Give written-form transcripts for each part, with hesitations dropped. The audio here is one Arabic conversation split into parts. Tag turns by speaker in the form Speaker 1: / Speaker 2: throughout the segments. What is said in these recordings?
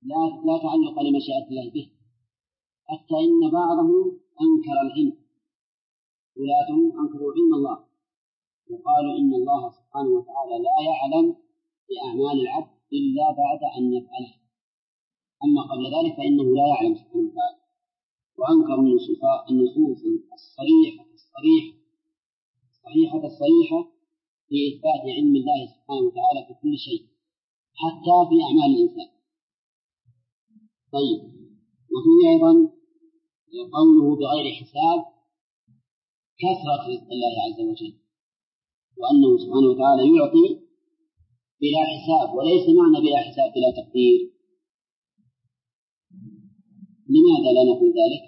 Speaker 1: لا تعلق لمشيئة الله به، حتى إن بعضهم أنكر العلم، ولاتهم أنكروا علم الله وقالوا إن الله سبحانه وتعالى لا يعلم بأعمال العبد إلا بعد أن يفعلها، أما قبل ذلك فإنه لا يعلم سبحانه وتعالى. وأنكروا النصوص الصريحة في إثبات علم الله سبحانه وتعالى في كل شيء حتى في أعمال الإنسان. طيب، وفي أيضا قوله بغير حساب كثرة رزق الله عز وجل، وأنه سبحانه وتعالى يعطي بلا حساب، وليس معنى بلا حساب بلا تقدير. لماذا لا نقول ذلك؟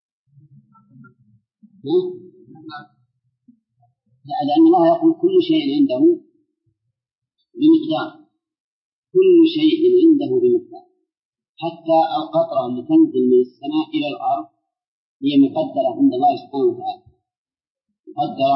Speaker 1: لأن الله يقول كل شيء عنده بمقدار، كل شيء عنده بمقدار، حتى القطرة التي تنزل من السماء إلى الأرض هي مقدرة عند الله سبحانه وتعالى، مقدرة،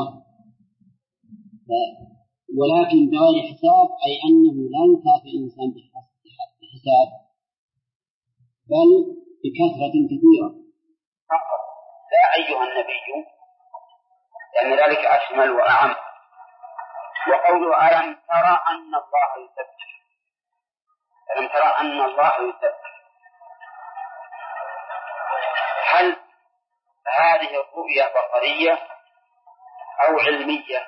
Speaker 1: ولكن بغير حساب، أي أنه لا يكافئ الإنسان بحساب بل بكثرة كثيرة.
Speaker 2: لا أيها النبي، لأن ذلك أشمل وأعم. وقوله ألم ترى أن الله يسبح، ألم ترى أن الله يسبح، هل هذه الرؤية بصرية أو علمية؟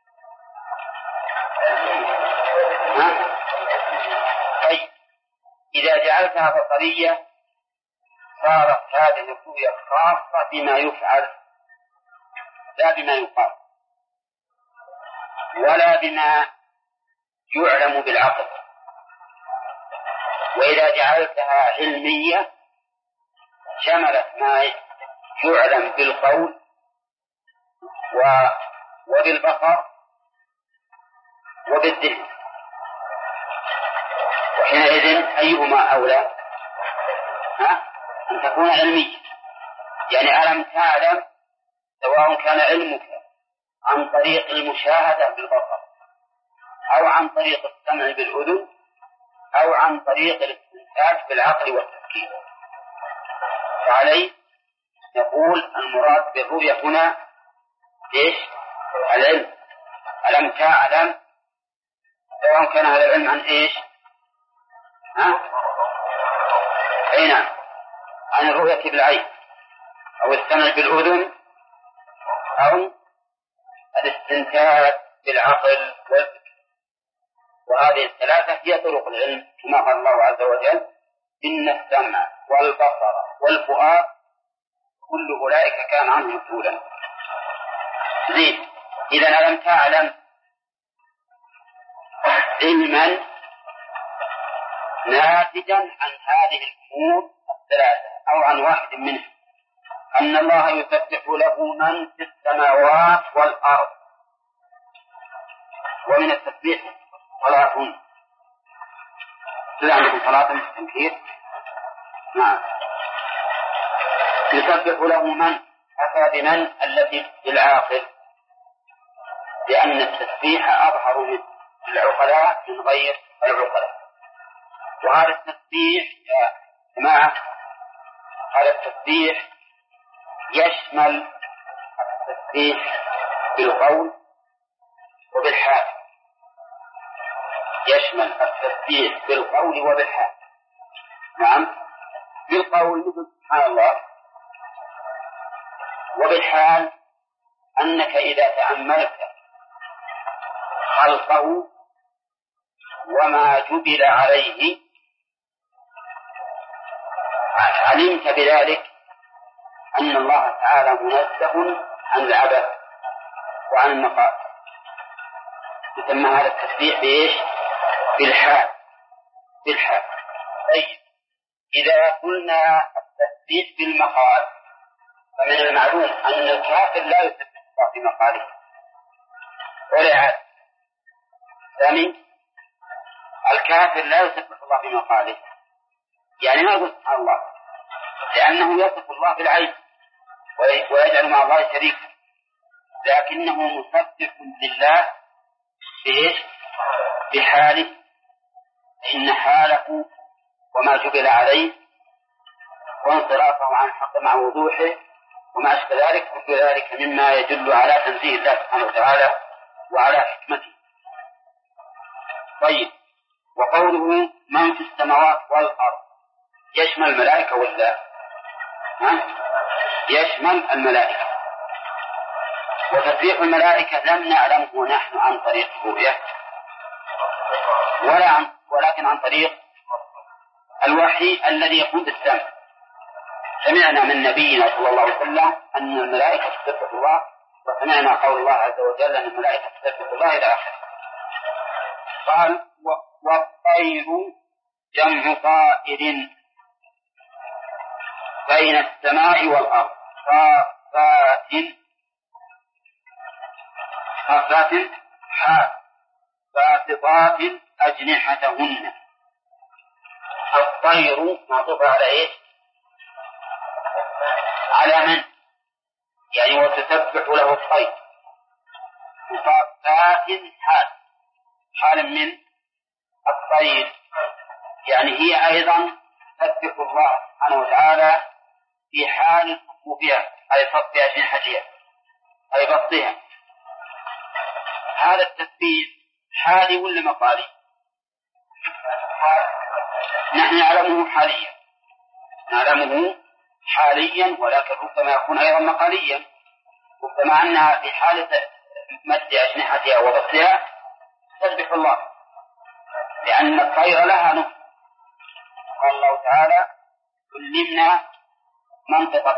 Speaker 2: طيب، إذا جعلتها بصرية صارت هذه الرؤية خاصة بما يفعل لا بما يقال ولا بما يعلم بالعقل. وإذا جعلتها علمية شملت ما يعلم بالقول وبالبصر وبالذهن، وحينئذ أيهما أولى؟ أن تكون علمية، يعني ألم تعلم، سواء كان علمك عن طريق المشاهدة بالبصر أو عن طريق السمع بالأذن أو عن طريق الاستنتاج بالعقل والتفكير. فعليه نقول المراد بالرؤية هنا إيش؟ العلم. ألم تعلم، سواء كان هذا العلم عن إيش؟ أين؟ عن الرؤية بالعين أو السمع بالأذن أو الاستنتاج بالعقل والفكر. وهذه الثلاثة هي طرق العلم، كما قال الله عز وجل إن السمع والبصر والفؤاد كل أولئك كان عنه مسؤولا. زين، إذا ألم تعلم علما ناتجا عن هذه الأمور الثلاثة أو عن واحد منها، أن الله يسبح له من في السماوات والأرض. ومن التسبيح صلاة، هل عندكم صلاة التنكير؟ نعم. يسبح له من، أتى بمن التي بالعاقل، لأن التسبيح أظهر من العقلاء من غير العقلاء. وهذا التسبيح يا جماعة، هذا التسبيح يشمل التسبيح بالقول وبالحال، يشمل التسبيح بالقول وبالحال. نعم، بالقول مثل سبحان الله، وبالحال أنك إذا تأملت خلقه وما جبل عليه علمت بذلك أن الله تعالى منزه عن العبث وعن النقائص. يسمى هذا التسبيح بإيش؟ بالحال. طيب، إذا قلنا التسبيح بالمقال فمن المعلوم أن الكافر لا يسبح الله في مقاله ولا عاد ثاني، الكافر لا يسبح الله في مقاله، يعني ما يقول سبحان الله، لأنه يصف الله بالعيب ويجعل مع الله شريكا، لكنه مسبح لله بإيش؟ بحاله، إن حاله وما جبل عليه وانصرافه عن الحق مع وضوحه وما أشبه ذلك، كل ذلك مما يدل على تنزيه الله سبحانه وتعالى وعلى حكمته. طيب، وقوله من في السماوات والأرض يشمل الملائكة ولا؟ يشمل الملائكة. وتسبيح الملائكة لم نعلمه نحن عن طريق الرؤية ولكن عن طريق الوحي الذي يكون بالسمع. سمعنا من نبينا صلى الله عليه وسلم أن الملائكة تسبح الله، وسمعنا قول الله عز وجل أن الملائكة تسبح الله إلى آخره. قال والطير جمع طائر بين السماء والأرض صافات باسطات أجنحتهن. الطير معطوف على إيه؟ على من؟ يعني وتسبح له الطير. صافات حال من الطير، يعني هي أيضا تسبح الله سبحانه وتعالى في حال صفوفها أي صف أجنحتها أي بسطها. هذا التسبيح حالي ولا مقالي؟ نحن نعلمه حاليا، ولكن ربما يكون أيضا مقاليا. ربما أنها في حالة مد أجنحتها وبسطها تسبح الله، لأن الطير لها نطق. قال الله تعالى علمنا منطق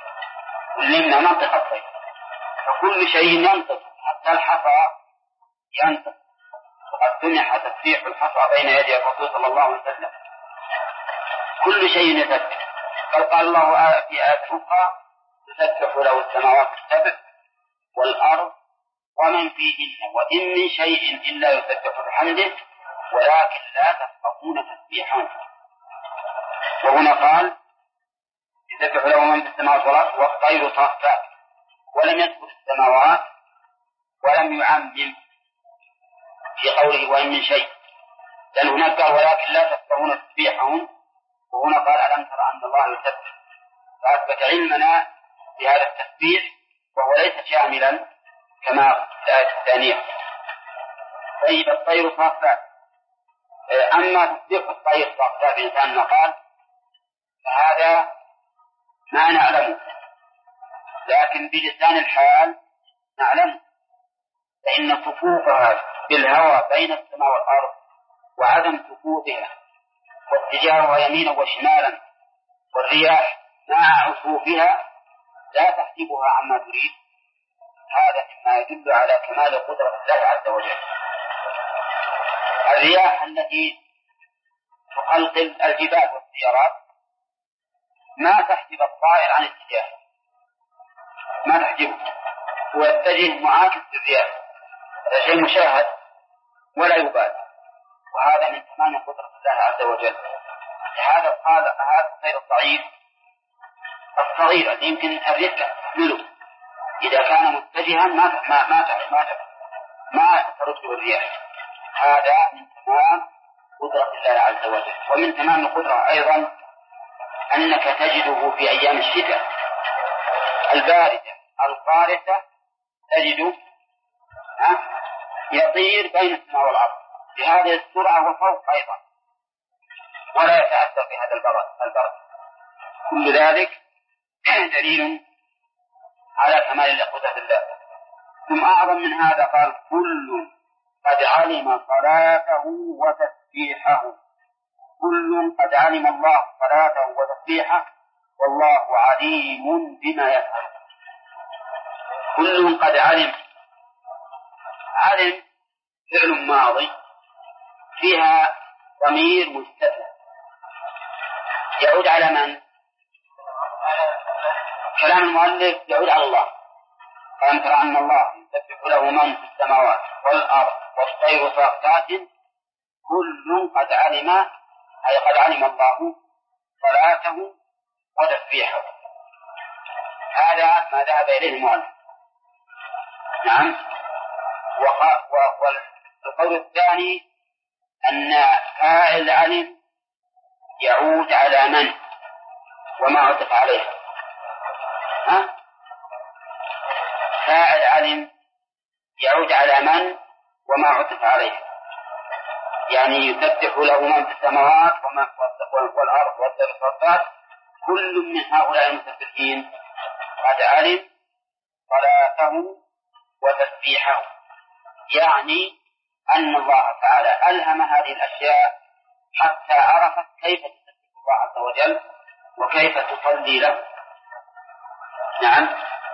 Speaker 2: الطير، فكل شيء ينطق حتى الحصى ينطق، وقد سمح تسبيح الحصى بين يدي الرسول صلى الله عليه وسلم. كل شيء يسبح. قال الله في آية أخرى تسبح له السماوات السبع والأرض ومن فيهن وإن من شيء إلا يسبح بحمده ولكن لا تفقهون تسبيحهم. وهنا قال يسبح له من في السماوات والأرض والطير صافات، ولم يذكر السماوات ولم يعمم في قوله وإن من شيء، لأن هناك قال ولكن لا تفقهون تسبيحهم، وهنا قال ألم تر أن الله يسبح، فأثبت علمنا بهذا التسبيح وهو ليس شاملا كما في الآية الثانية. طيب الطير صافات، أما تسبيح الطير صافات إنسان مقال فهذا ما نعلمه، لكن بلسان الحال نعلم، فإن صفوفها بالهوى بين السماء والأرض وعدم سقوطها واتجاهها يمينا وشمالا والرياح مع عصوفها لا تحجبها عما تريد، هذا مما يدل على كمال قدرة الله عز وجل. الرياح التي تقلقل الجبال والسيارات ما تحجب الطائر عن اتجاهه، ما تحجبه، ويتجه معاكس للرياح، هذا شيء مشاهد ولا يبال، وهذا من تمام قدرة الله عز وجل. هذا الطير الضعيف الصغير اللي يمكن الريح تحمله إذا كان متجها ما ترده الرياح، هذا من تمام قدرة الله عز وجل. ومن تمام القدرة أيضا أنك تجده في أيام الشتاء الباردة القارسة تجده يطير بين السماء والأرض بهذه السرعة وفوق أيضا، ولا يتأثر بهذا البرد. كل ذلك دليل على كمال قدرة الله. ثم أعظم من هذا قال كل قد علم صلاته وتسبيحه، كل قد علم الله صلاته وتسبيحه والله عليم بما يفعل. كل قد علم فعل ماضي فيها ضمير مستتر يعود على من؟ كلام المؤلف يعود على الله. ألم تر أن الله يسبح له من في السماوات والأرض والطير صافات كل قد علم، أي قد علم الله صلاته وتسبيحه. هذا ما ذهب إليه المؤلف. نعم. والقول الثاني أن فاعل علم يعود على من وما عطف عليه؟ فاعل علم يعود على من وما عطف عليه، يعني يسبح له من في السماوات والأرض والصفات، كل من هؤلاء المسبحين قد علم صلاته وتسبيحه، يعني أن الله تعالى ألهم هذه الأشياء حتى عرفت كيف تسبح الله عز وجل وكيف تصلي له. نعم.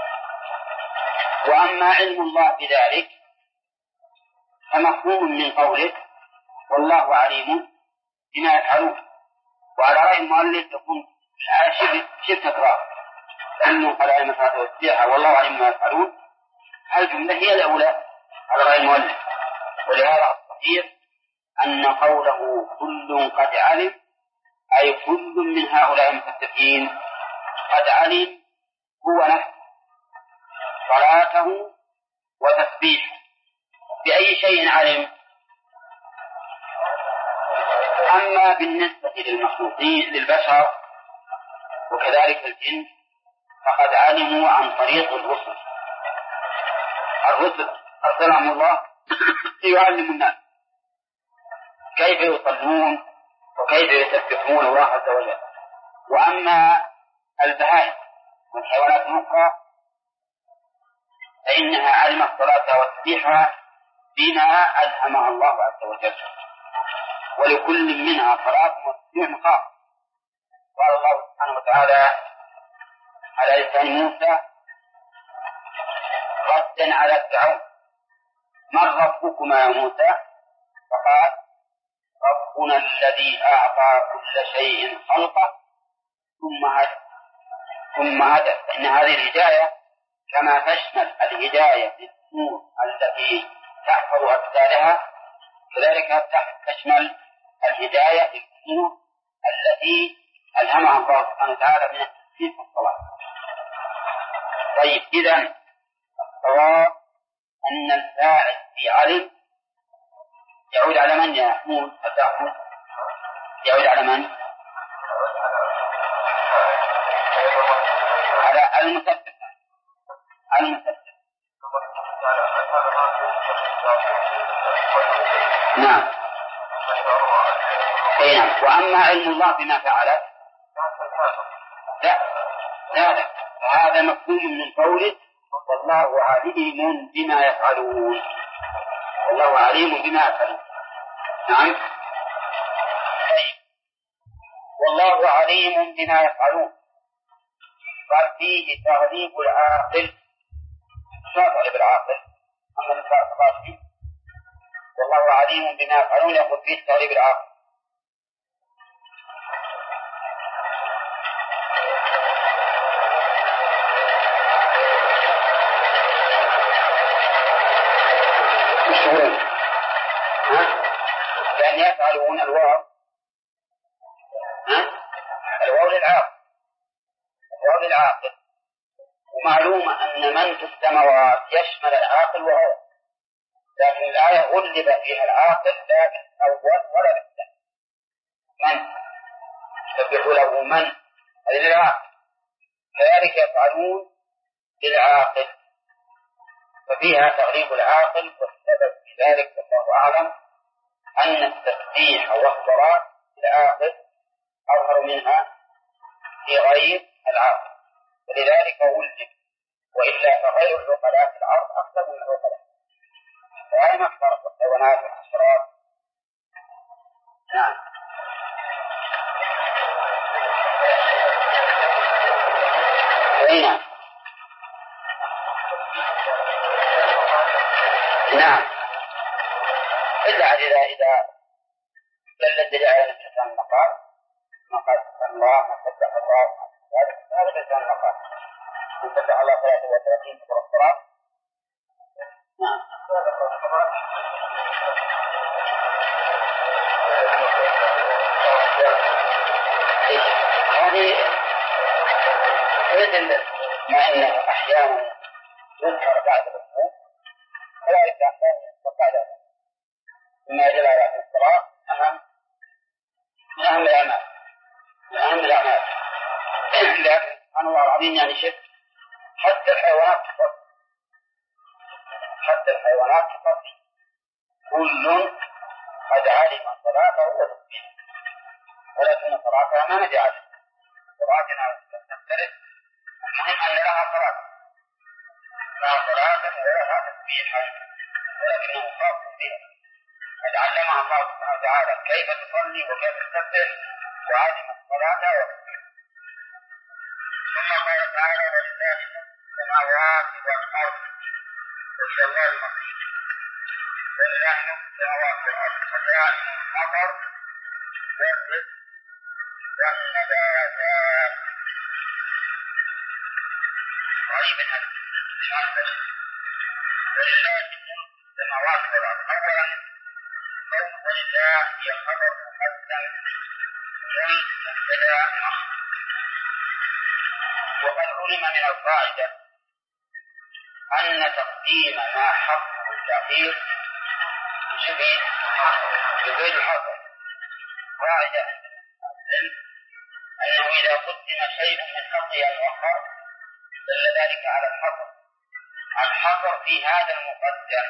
Speaker 2: وأما علم الله بذلك فمفهوم من قولك والله عليم بما يفعلون، وعلى رأي المؤلف تكون شبه تكرار، لأنه قد علم صلاته وتسبيحه والله عليم بما يفعلون، الجملة هي الأولى على رأي المؤلف. ولهذا الصحيح أن قوله كل قد علم أي كل من هؤلاء المسبحين قد علم هو نفسه صلاته وتسبيحه. بأي شيء علم؟ أما بالنسبة للمخلوقين للبشر وكذلك الجن فقد علموا عن طريق الرسل أرسلهم الله ليعلموا الناس كيف يصلون وكيف يسبحون الله عز وجل. وأما البهائم والحيوانات الأخرى فإنها علمت صلاتها وتسبيحها بما ألهمها الله عز وجل، ولكل منها صلاة وتسبيح خاص. قال الله سبحانه وتعالى على لسان موسى ردا على فرعون: من ربكما يا موسى؟ فقال: ربنا الذي أعطى كل شيء خلقه ثم هدى. فإن هذه الهداية كما تشمل الهداية للأمور التي تحفظ أمثالها كذلك تشمل الهداية للأمور التي ألهمها الله سبحانه وتعالى من التسبيح والصلاة. طيب، إذن الصواب أن الفاعل في علم يعود على من يا محمود؟ يعود على من؟ على المسبح. نعم. وأما علم الله بما فعل لا هذا مفهوم من قوله والله عليم بما يفعلون. والله عليم بما يفعلون. نعم. والله عليم بما يفعلون قال فيه تغليب العاقل، تغلب العاقل. أما الفاظ فيه والله عليم بما يفعلون يقول فيه تغليب العاقل. مشهورين لأن يفعلون الواو للعاقل، ومعلوم أن من في السماوات يشمل العاقل وهو، لكن الآية غلب فيها العاقل لا بالأول ولا بالثاني. من يسبح له من هذه للعاقل، كذلك يفعلون للعاقل، ففيها تغليب العاقل. والسبب في ذلك والله أعلم أن التسبيح والصلاة للعاقل أظهر منها في غير العاقل، ولذلك ولد. وإلا فغير العقلاء في الأرض أكثر من العقلاء، وأين أكثر الحيوانات والحشرات. نعم. نعم. إلا إذا دلت على الإنسان المقال الله ما فتح الله هذا الإنسان المقال من فتح الله 33 سورة الصلاة. نعم. هذه مثل ما أنه أحيانا يذكر بعد الركوع كذلك أحيانا وقال مما يدل على الصلاة من أهم الأعمال. من الأعمال. لكن سبحان الله العظيم يعني شف حتى الحيوانات تفضل كل قد علم صلاته وتسبيحه، ولكن صلاتها ما نجعل صلاتنا تختلف. المهم أن لها صلاة ولها تسبيحا، ولكنه خاص بها قد علمها الله سبحانه وتعالى كيف تصلي وكيف تسبح وعلم الصلاة وتسبيحها. ثم قال تعالى ولله السماوات والأرض وإلى الله المصير. ولله السماوات والأرض خزائن المطر والرزق والنباتات. طيب هذا ولله السماوات والأرض. أولا قول ولله هي خبر مقدم مبتدأ مؤخر. وقد علم من القاعدة أن تقديم ما حقه التأخير يزيد الحصر. قاعدة أنه إذا قدم شيء من حقه المؤخر دل ذلك على الحصر. الحصر في هذا المقدم،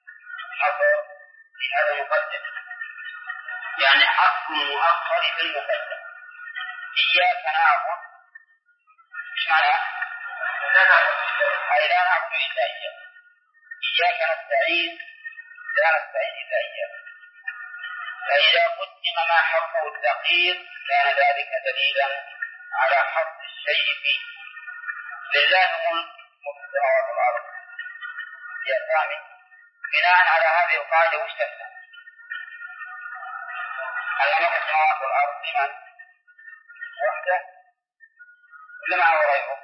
Speaker 2: يعني حق المؤخر في المقدم. إياك نعبد، إيش معنى؟ أي لا نعبد إلا إياك. إياك نستعين، لا نستعين إلا إياك. فإذا قدم ما حقه التأخير كان ذلك دليلا على حق الشيء فيه. لله ملك السماوات والأرض يا سامي. بناء على هذه القاعدة وش تفهم؟ أن ملك السماوات والأرض لمن؟ وحده ولا معه غيره؟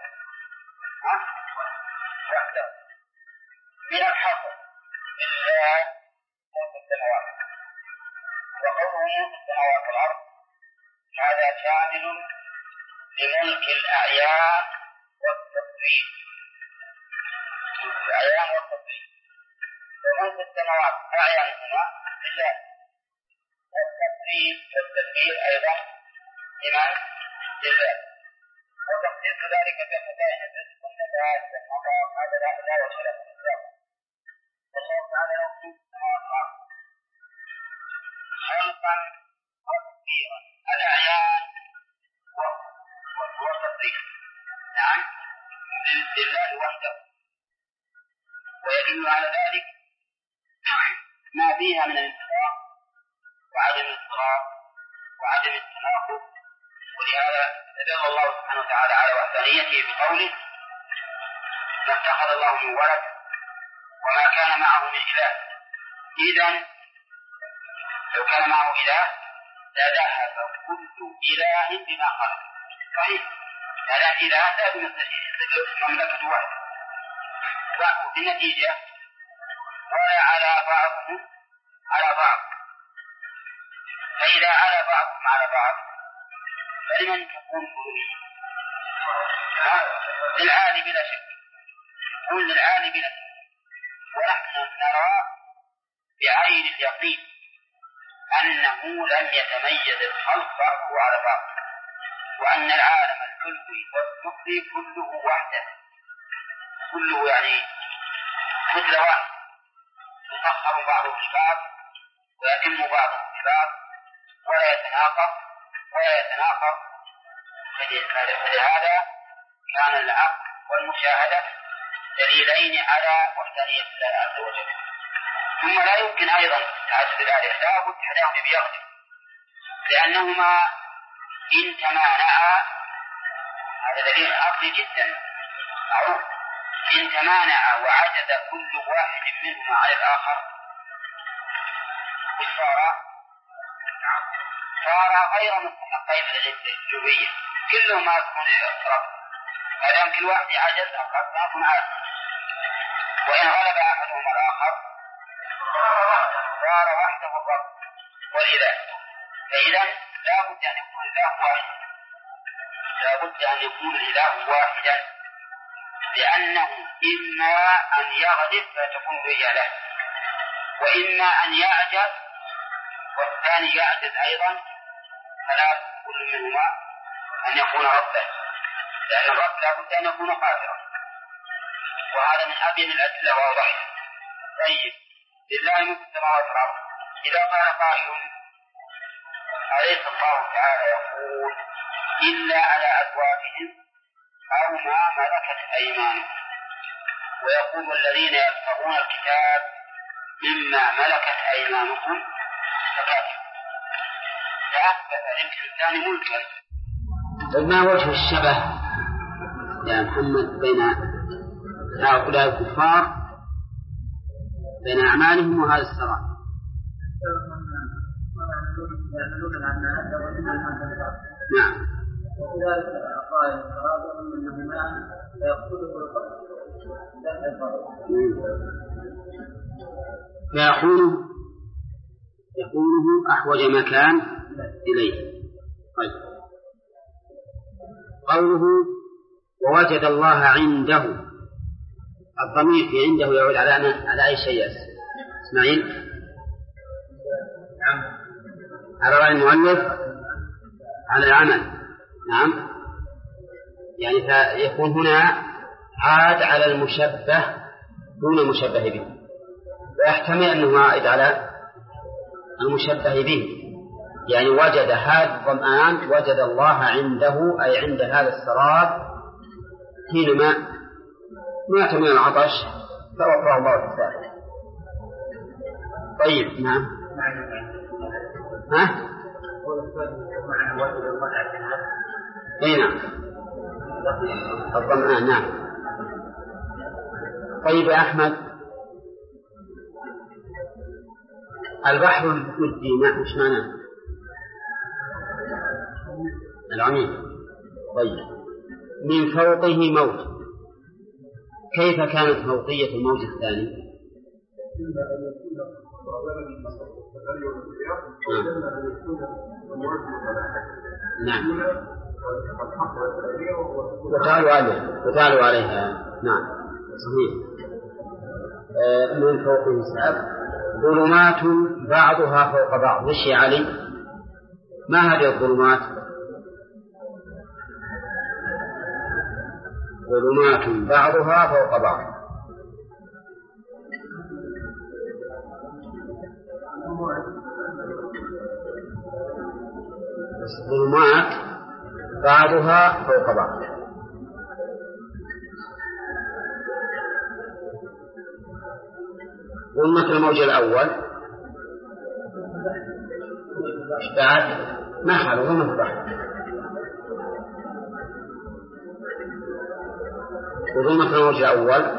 Speaker 2: وحده. من الحصر لله ملك السماوات. وقوله ملك السماوات والأرض هذا شامل لملك الأعيان والتصريف. وملك السماوات أعيانهما لله، والتدبير أيضا لمن؟ لله. وتقدير ذلك بخزائن الرزق والنبات والمطر هذا لا وجه له. والله تعالى يقول خلقا وتدبيرا الأعيان والتدبير نعم لله وحده. ويدل على ذلك ما فيها من الانتظار وعدم الاضطراب وعدم التناقض. ولهذا دل الله سبحانه وتعالى على وحدانيته بقوله ما اتخذ الله من ولد وما كان معه من إله. إذن لو كان معه إله لذهب كل إله بما خلق. صحيح هذا إله لا بمثل مملكة واحدة. وبالنتيجة ولا على بعضهم على بعض. فإذا على بعضهم على بعض فلمن تكون ألوهية؟ للعالي بلا شك. قل للعالي بلا شك. ونحن نرى بعين اليقين أنه لم يتميز الخلق بعضه على بعض، وأن العالم العلوي والسفلي كله وحده، كله يعني مثل واحد يسخر بعضه لبعض ويتم بعضه لبعض ولا يتناقض. فلهذا كان العقل والمشاهدة دليلين على وحدانية الله عز وجل. ثم لا يمكن أيضا تعدد الآلهة، لا بد حدهم بيغلب، لأنهما إن تمانعا هذا دليل عقلي جدا معروف. إن تمانع وعجز كل واحد منهما على الآخر صار غير مستحقين للألوهية، كلهما يكون رب. ما دام كل واحد عجز الرب ما يكون عاجز. وإن غلب أحدهما الآخر صار وحده الرب والإله. فإذا لا بد أن يكون الإله واحدا، لأنه إما أن يغلب فتكون رجاله، وإما أن يعجز والثاني يعجز أيضا، فلا كل منهما أن يكون ربا، لأن الرب لا بد أن يكون قادرا، وهذا من أبين الأدلة واضحة. طيب لله ملك السماوات والأرض، إذا قال قائل أليس الله تعالى يقول إلا على أزواجهم أو ما ملكت أيمانهم، ويقول الذين يبتغون الكتاب مما ملكت أيمانهم فكاتبوا، فأثبت للإنسان ملكا.
Speaker 1: ما وجه الشبه يا محمد بين هؤلاء الكفار بين أعمالهم وهذا السراء؟ نعم.
Speaker 3: وكذلك قائل الصراط منهما فيقوله
Speaker 1: فيكونه أحوج مكان إليه. طيب قوله ووجد الله عنده، الضمير في عنده يعود على أي شيء إسماعيل؟ على رأي المؤلف على العمل. نعم، يعني فيكون هنا عاد على المشبه دون المشبه به، ويحتمل أنه عائد على المشبه به، يعني وجد هذا الظمآن وجد الله عنده أي عند هذا السراب حينما مات من العطش فوفاه الله السائل. طيب نعم. ها؟ اي نعم الظمآن. نعم. طيب يا أحمد، البحر المدي وش معناه؟ العميق. طيب من فوقه موج، كيف كانت فوقية الموج الثاني؟ نعم. وتعالوا عليها. نعم صحيح. من فوقه سحاب، ظلمات بعضها فوق بعض. وش يا علي؟ ما هذه الظلمات؟ ظلمات بعضها فوق بعض. ظلمات بعضها فوق بعض. ظلمة الموج الأول بعد ما حال ظلمة البحر، وظلمة الموج الأول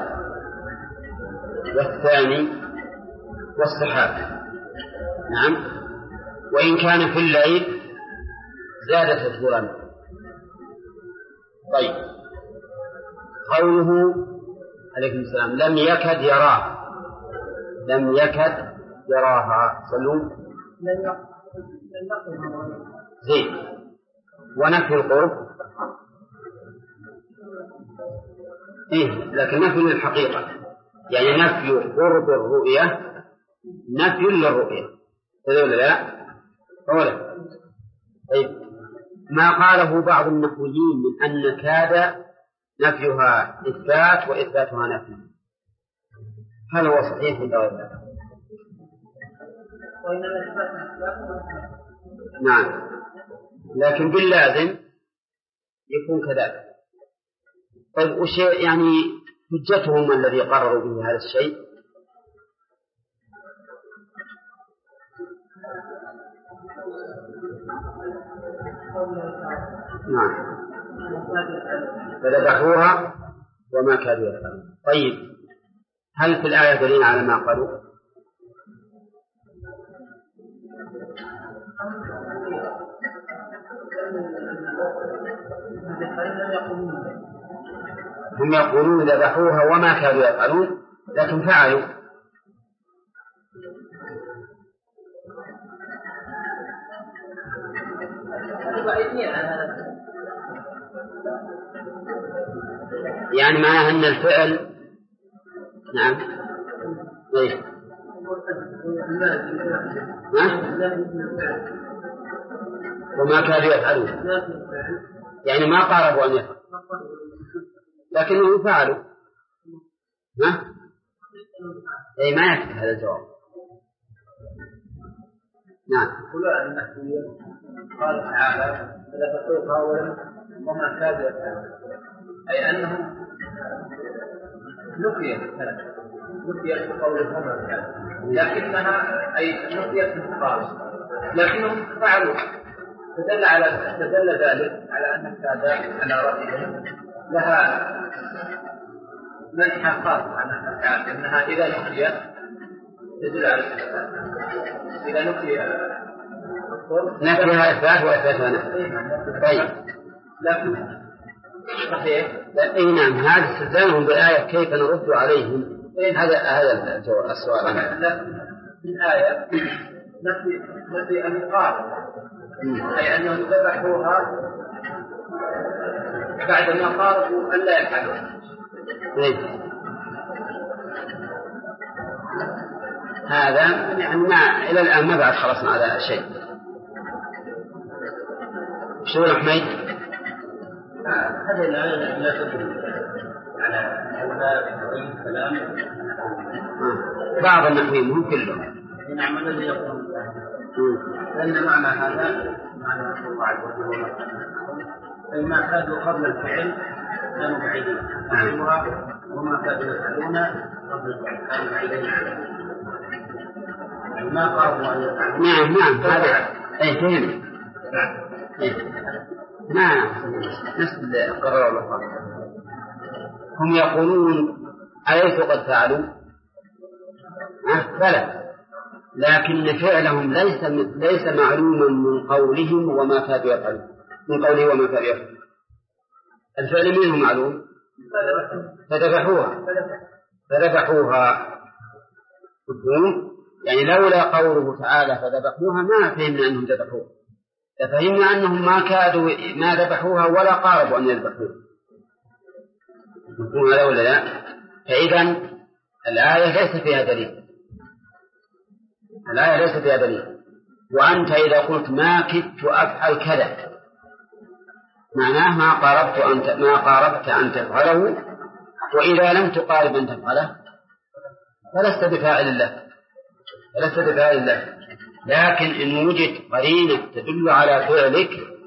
Speaker 1: والثاني والسحاب. نعم. وإن كان في الليل زادت الظلام. طيب قوله عليكم السلام لم يكد يراه، لم يكد يراها. صلوا زين. ونفي القرب إيه، لكن نفي للحقيقة، يعني نفي قرب الرؤية نفي للرؤية. تقول لا أولا. طيب ما قاله بعض النحويين من أن كاد نفيها إثبات وإثباتها نفي، هل هو صحيح ولا لا؟ نعم، لكن باللازم يكون كذلك. طيب وش يعني حجتهم الذي قرروا به هذا الشيء؟ نعم، فذبحوها وما كادوا يفعلون. طيب هل في الآية دليل على ما قالوا؟ هم يقولون ذبحوها وما كادوا يفعلون، لكن فعلوا. يعني معناه أن الفعل نعم طيب وما كانوا يفعلون يعني ما قاربوا أن يفعلوا لكنهم فعلوا. أي ما يكفي هذا الجواب. نعم.
Speaker 3: قال تعالى فلفتوها وما كادوا يفعلون، أي أنهم نفيت قولهم لكنها أي نفيت مقابل، لكنهم فعلوا. تدل ذلك على أن السادة على رأيهم لها منحى خاص عن الأفعال، إنها إذا نفيت تدل على إذا
Speaker 1: نفيها إثبات وإثباتها نفي. طيب
Speaker 3: لكن صحيح.
Speaker 1: أي نعم، هذا استدلالهم بالآية كيف نرد عليهم. هذا السؤال.
Speaker 3: لكن الآية نفي المقابل، أي أنهم ذبحوها بعد ما قاربوا أن لا يفعلوا.
Speaker 1: هذا يعني إلى الآن ما بعد خلصنا على شيء. شو الحميد؟
Speaker 3: هذه الآية لا تدل على هذا الكلام.
Speaker 1: بعض النحويين هم كلهم.
Speaker 3: نعم الذي يقول لأن معنى هذا معنى الله عز وجل فإما كادوا قبل الفعل كانوا بعيدين وما كادوا يفعلون قبل الفعل كانوا بعيدين ما قاربوا أن يفعلون.
Speaker 1: نعم هذا أي فهم. نعم نفس قرار الله. هم يقولون أليس قد فعلوا؟ بلى، لكن فعلهم ليس معلوما من قولهم وما كانوا يفعلون، من قوله وما كانوا يفعلون. الفعل منه معلوم، فذبحوها. يعني لولا قوله تعالى فذبحوها ما فهمنا أنهم ذبحوها، ففهمنا أنهم ما ذبحوها ولا قاربوا أن يذبحوها. يقول لولا لا، فإذا الآية ليس فيها دليل. الآية ليس فيها دليل. وأنت إذا قلت ما كدت أفعل كذا معناه ما قاربت أن تفعله، وإذا لم تقارب أن تفعله فلست بفاعل الله. لكن إن وجد قرينة تدل على فعلك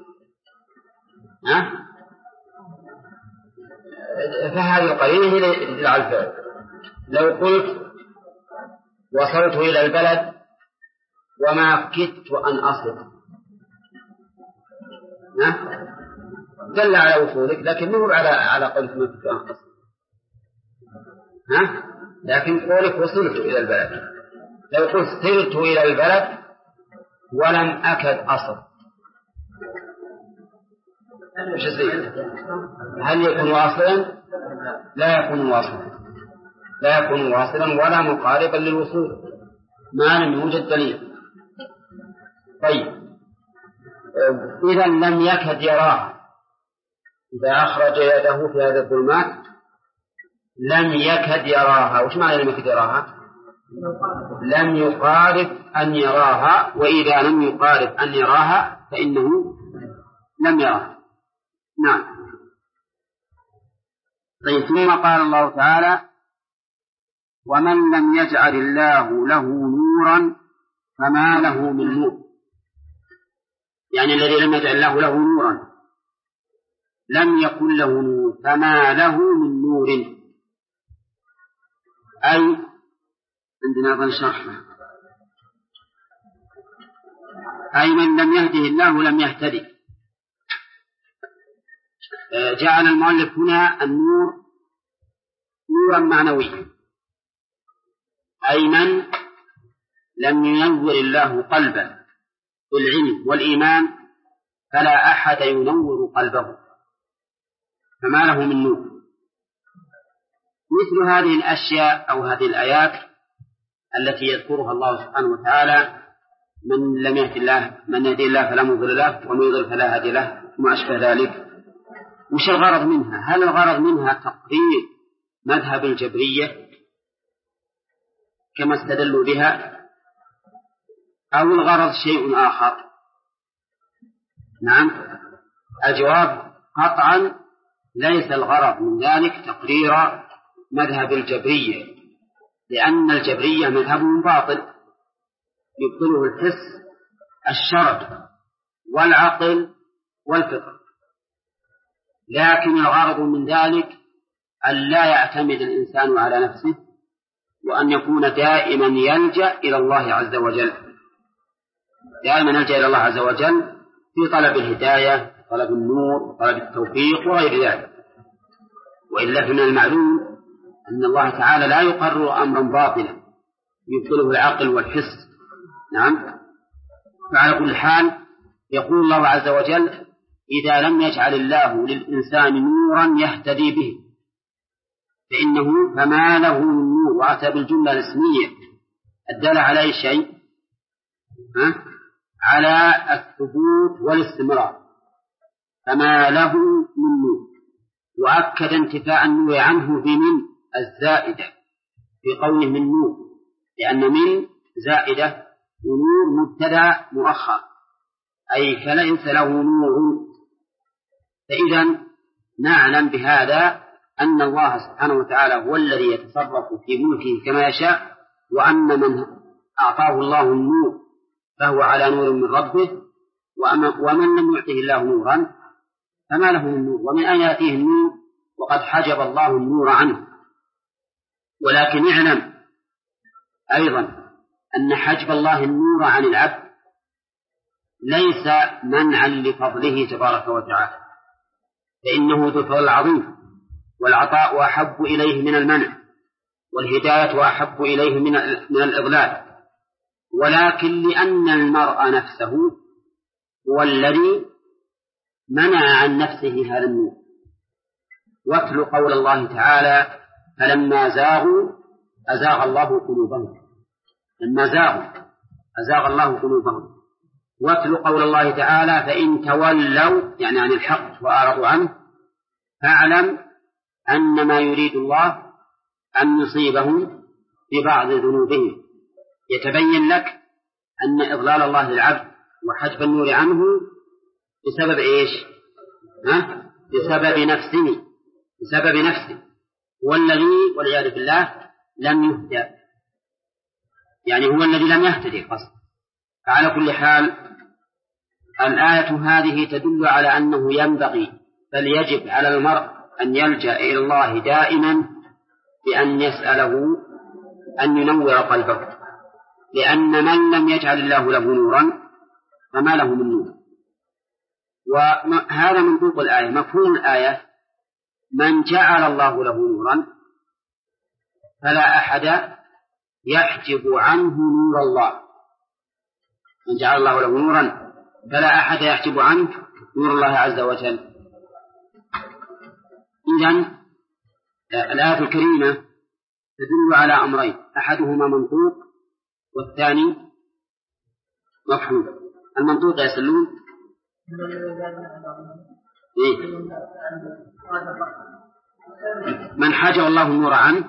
Speaker 1: فهذه القرينة هي تدل على الفعل. لو قلت وصلت إلى البلد وما كدت أن أصل دل على وصولك، لكن مو على قولك ما كدت أن أصل. لكن قولك وصلت إلى البلد. لو قلت سرت إلى البلد ولم أكد أصل هل يكون واصلا؟ لا يكون واصلا ولا مقاربا للوصول ما لم يوجد دليل. طيب إذا لم يكد يراها، إذا أخرج يده في هذه الظلمات لم يكد يراها. وش معنى لم يكد يراها؟ لم يقارب أن يراها، وإذا لم يقارب أن يراها فإنه لم يراها. نعم. طيب ثم قال الله تعالى ومن لم يجعل الله له نورا فما له من نور. يعني الذي لم يجعل الله له نورا لم يكن له نور فما له من نور. أي عندنا أيضا شرح أي من لم يهده الله لم يهتدي. جعل المؤلف هنا النور نورا معنويا، أي من لم ينور الله قلبه بالعلم والإيمان فلا أحد ينور قلبه فما له من نور. مثل هذه الأشياء أو هذه الآيات التي يذكرها الله سبحانه وتعالى من لم يهد الله من يهدي الله فلا مضل له ومن يضلل فلا هادي له وما أشبه ذلك. وش الغرض منها؟ هل الغرض منها تقرير مذهب الجبرية كما استدلوا بها أو الغرض شيء آخر؟ نعم، الجواب قطعا ليس الغرض من ذلك تقرير مذهب الجبرية، لأن الجبرية مذهبهم باطل يبطله الحس الشرع والعقل والفطر، لكن الغرض من ذلك أن لا يعتمد الإنسان على نفسه، وأن يكون دائما يلجأ إلى الله عز وجل، دائما يلجأ إلى الله عز وجل في طلب الهداية، طلب النور، طلب التوفيق وغير ذلك. وإلا فمن المعلوم أن الله تعالى لا يقرر أمرا باطلا يبطله العقل والحس. نعم. فعلى كل حال يقول الله عز وجل: إذا لم يجعل الله للإنسان نورا يهتدي به فما له من نور. وأتى بالجملة الاسمية الدالة على أي شيء؟ على الثبوت والاستمرار. فما له من نور، وأكد انتفاء النور عنه بمن الزائدة في قوله من نور، لأن من زائدة ونور مبتدأ مؤخر، أي فليس له نور. فإذا نعلم بهذا أن الله سبحانه وتعالى هو الذي يتصرف في ملكه كما يشاء، وأن من أعطاه الله النور فهو على نور من ربه، ومن لم يعطه الله نورا فما له من نور. ومن أين يأتيه النور وقد حجب الله النور عنه؟ ولكن اعلم أيضا أن حجب الله النور عن العبد ليس منعا لفضله تبارك وتعالى، فإنه ذو الفضل العظيم، والعطاء أحب إليه من المنع، والهداية أحب إليه من الإضلال، ولكن لأن المرء نفسه هو الذي منع عن نفسه هذا النور. واتل قول الله تعالى: فلما زاغوا أزاغ الله قلوبهم. لما زاغوا أزاغ الله قلوبهم. واتل قول الله تعالى: فإن تولوا يعني عن الحق وأعرضوا عنه فاعلم أن ما يريد الله أن يصيبهم ببعض ذنوبهم. يتبين لك أن إضلال الله للعبد وحجب النور عنه بسبب إيش؟ بسبب نفسه والذي والعياذ بالله لم يهدى، يعني هو الذي لم يهتدي قصد. فعلى كل حال الآية هذه تدل على أنه ينبغي بل يجب على المرء أن يلجأ إلى الله دائما بأن يسأله أن ينور قلبه، لأن من لم يجعل الله له نورا فما له من نور. وهذا منطوق الآية. مفهوم الآية: من جعل الله له نورا فلا أحد يحجب عنه نور الله. من جعل الله له نورا فلا أحد يحجب عنه نور الله عز وجل. إذن الآية الكريمة تدل على أمرين: أحدهما منطوق والثاني مفهوم. المنطوق يسلون من حجب الله النور عنه.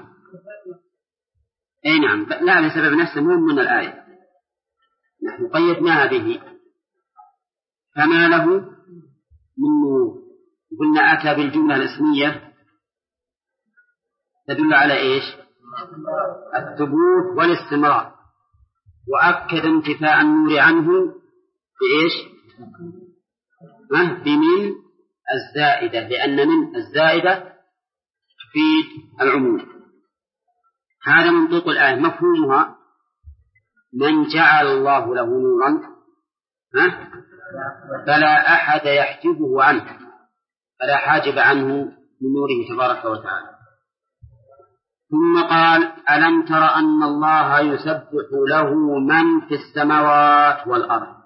Speaker 1: نعم، لا لسبب نفسه مهم من الآية، نحن قيدناها به. فما له من نور، قلنا أتى بالجملة الاسمية تدل على إيش؟ الثبوت والاستمرار، وأكد انتفاء النور عنه بإيش؟ بمن الزائدة، لأن من الزائدة تفيد العموم. هذا منطوق الآية. مفهومها: من جعل الله له نورا فلا أحد يحجبه عنه، فلا حاجب عنه من نوره تبارك وتعالى. ثم قال: ألم تر أن الله يسبح له من في السماوات والأرض.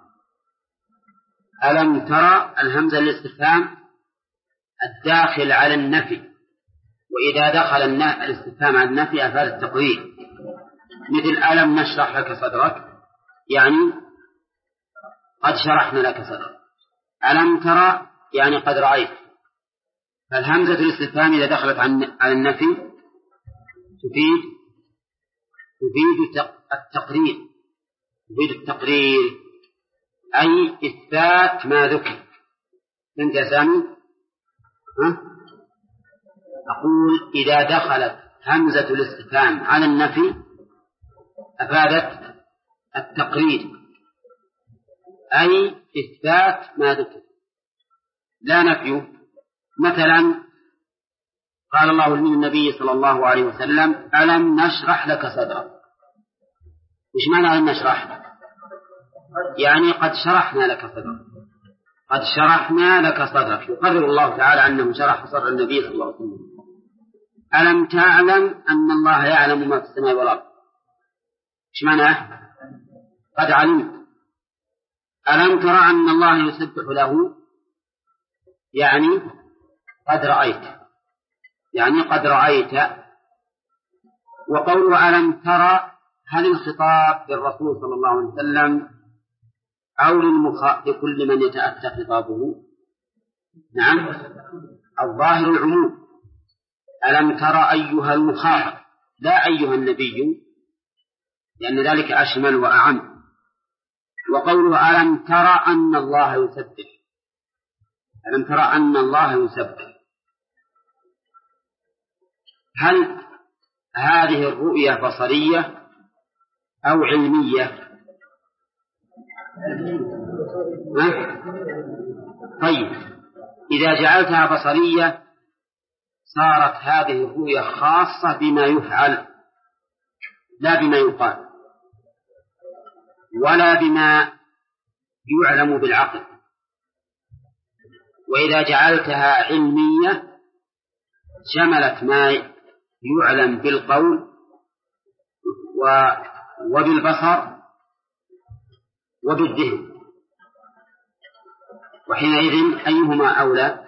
Speaker 1: ألم ترى الهمزة للاستفهام الداخل على النفي، وإذا دخل الاستفهام على النفي أفاد التقرير، مثل ألم نشرح لك صدرك، يعني قد شرحنا لك صدرك. ألم ترى يعني قد رأيت. فالهمزة الاستفهام إذا دخلت على النفي تفيد التقرير، أي إثبات ما ذكر. فهمت يا سامي؟ أقول إذا دخلت همزة الاستفهام على النفي أفادت التقرير، أي إثبات ما ذكر لا نفيه. مثلا قال الله للنبي صلى الله عليه وسلم ألم نشرح لك صدرك. إيش معنى ألم نشرح؟ يعني قد شرحنا لك صدرك، قد شرحنا لك صدرك. يقرر الله تعالى أنه شرح صدر النبي صلى الله عليه وسلم. ألم تعلم أن الله يعلم ما في السماء والأرض. إيش معنى؟ قد علمت. ألم ترى أن الله يسبح له، يعني قد رأيت، يعني قد رأيت. وقول ألم ترى هل الخطاب للرسول صلى الله عليه وسلم أو لكل من يتأتى خطابه؟ نعم، الظاهر العموم. ألم ترى أيها المخاطب، لا أيها النبي، لأن ذلك أشمل وأعم. وقوله ألم ترى أن الله يسبح، ألم ترى أن الله يسبح، هل هذه الرؤية بصرية أو علمية؟ طيب، إذا جعلتها بصرية صارت هذه الرؤية خاصة بما يفعل لا بما يقال ولا بما يعلم بالعقل. وإذا جعلتها علمية شملت ما يعلم بالقول وبالبصر وبالذهن، وحينئذ أيهما أولى؟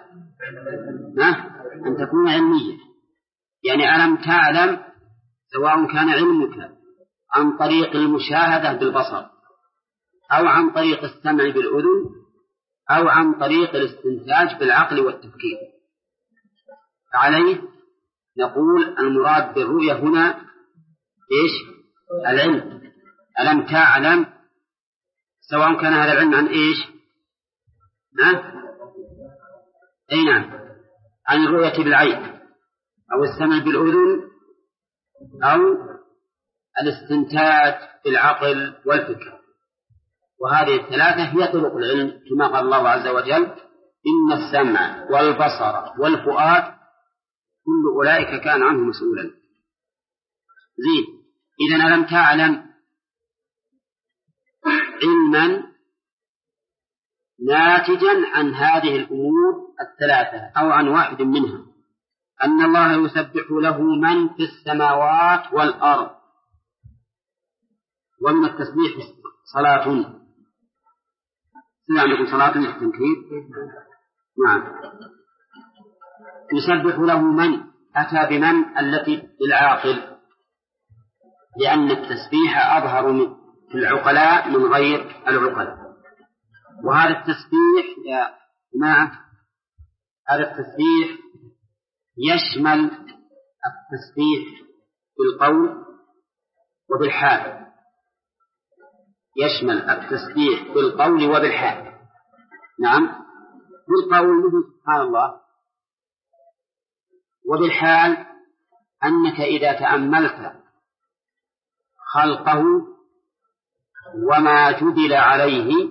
Speaker 1: أن تكون علمية. يعني ألم تعلم سواء كان علمك عن طريق المشاهدة بالبصر أو عن طريق السمع بالأذن أو عن طريق الاستنتاج بالعقل والتفكير، فعليه نقول المراد بالرؤية هنا إيش؟ العلم. ألم تعلم سواء كان هذا العلم عن إيش؟ أي نعم، عن الرؤية بالعين أو السمع بالأذن أو الاستنتاج بالعقل والفكر. وهذه الثلاثة هي طرق العلم، كما قال الله عز وجل إن السمع والبصر والفؤاد كل أولئك كان عنه مسؤولا. زين، إذن ألم تعلم علما ناتجا عن هذه الأمور الثلاثة أو عن واحد منها، أن الله يسبح له من في السماوات والأرض. ومن التسبيح صلاة، سمع عندكم صلاة للتنكير؟ نعم، يسبح له من، أتى بمن التي للعاقل، لأن التسبيح أظهر في العقلاء من غير العقلاء. وهذا التسبيح يا جماعة، هذا التسبيح يشمل التسبيح بالقول وبالحال، يشمل التسبيح بالقول وبالحال. نعم، بالقول مثل سبحان الله، وبالحال أنك إذا تأملت خلقه وما جبل عليه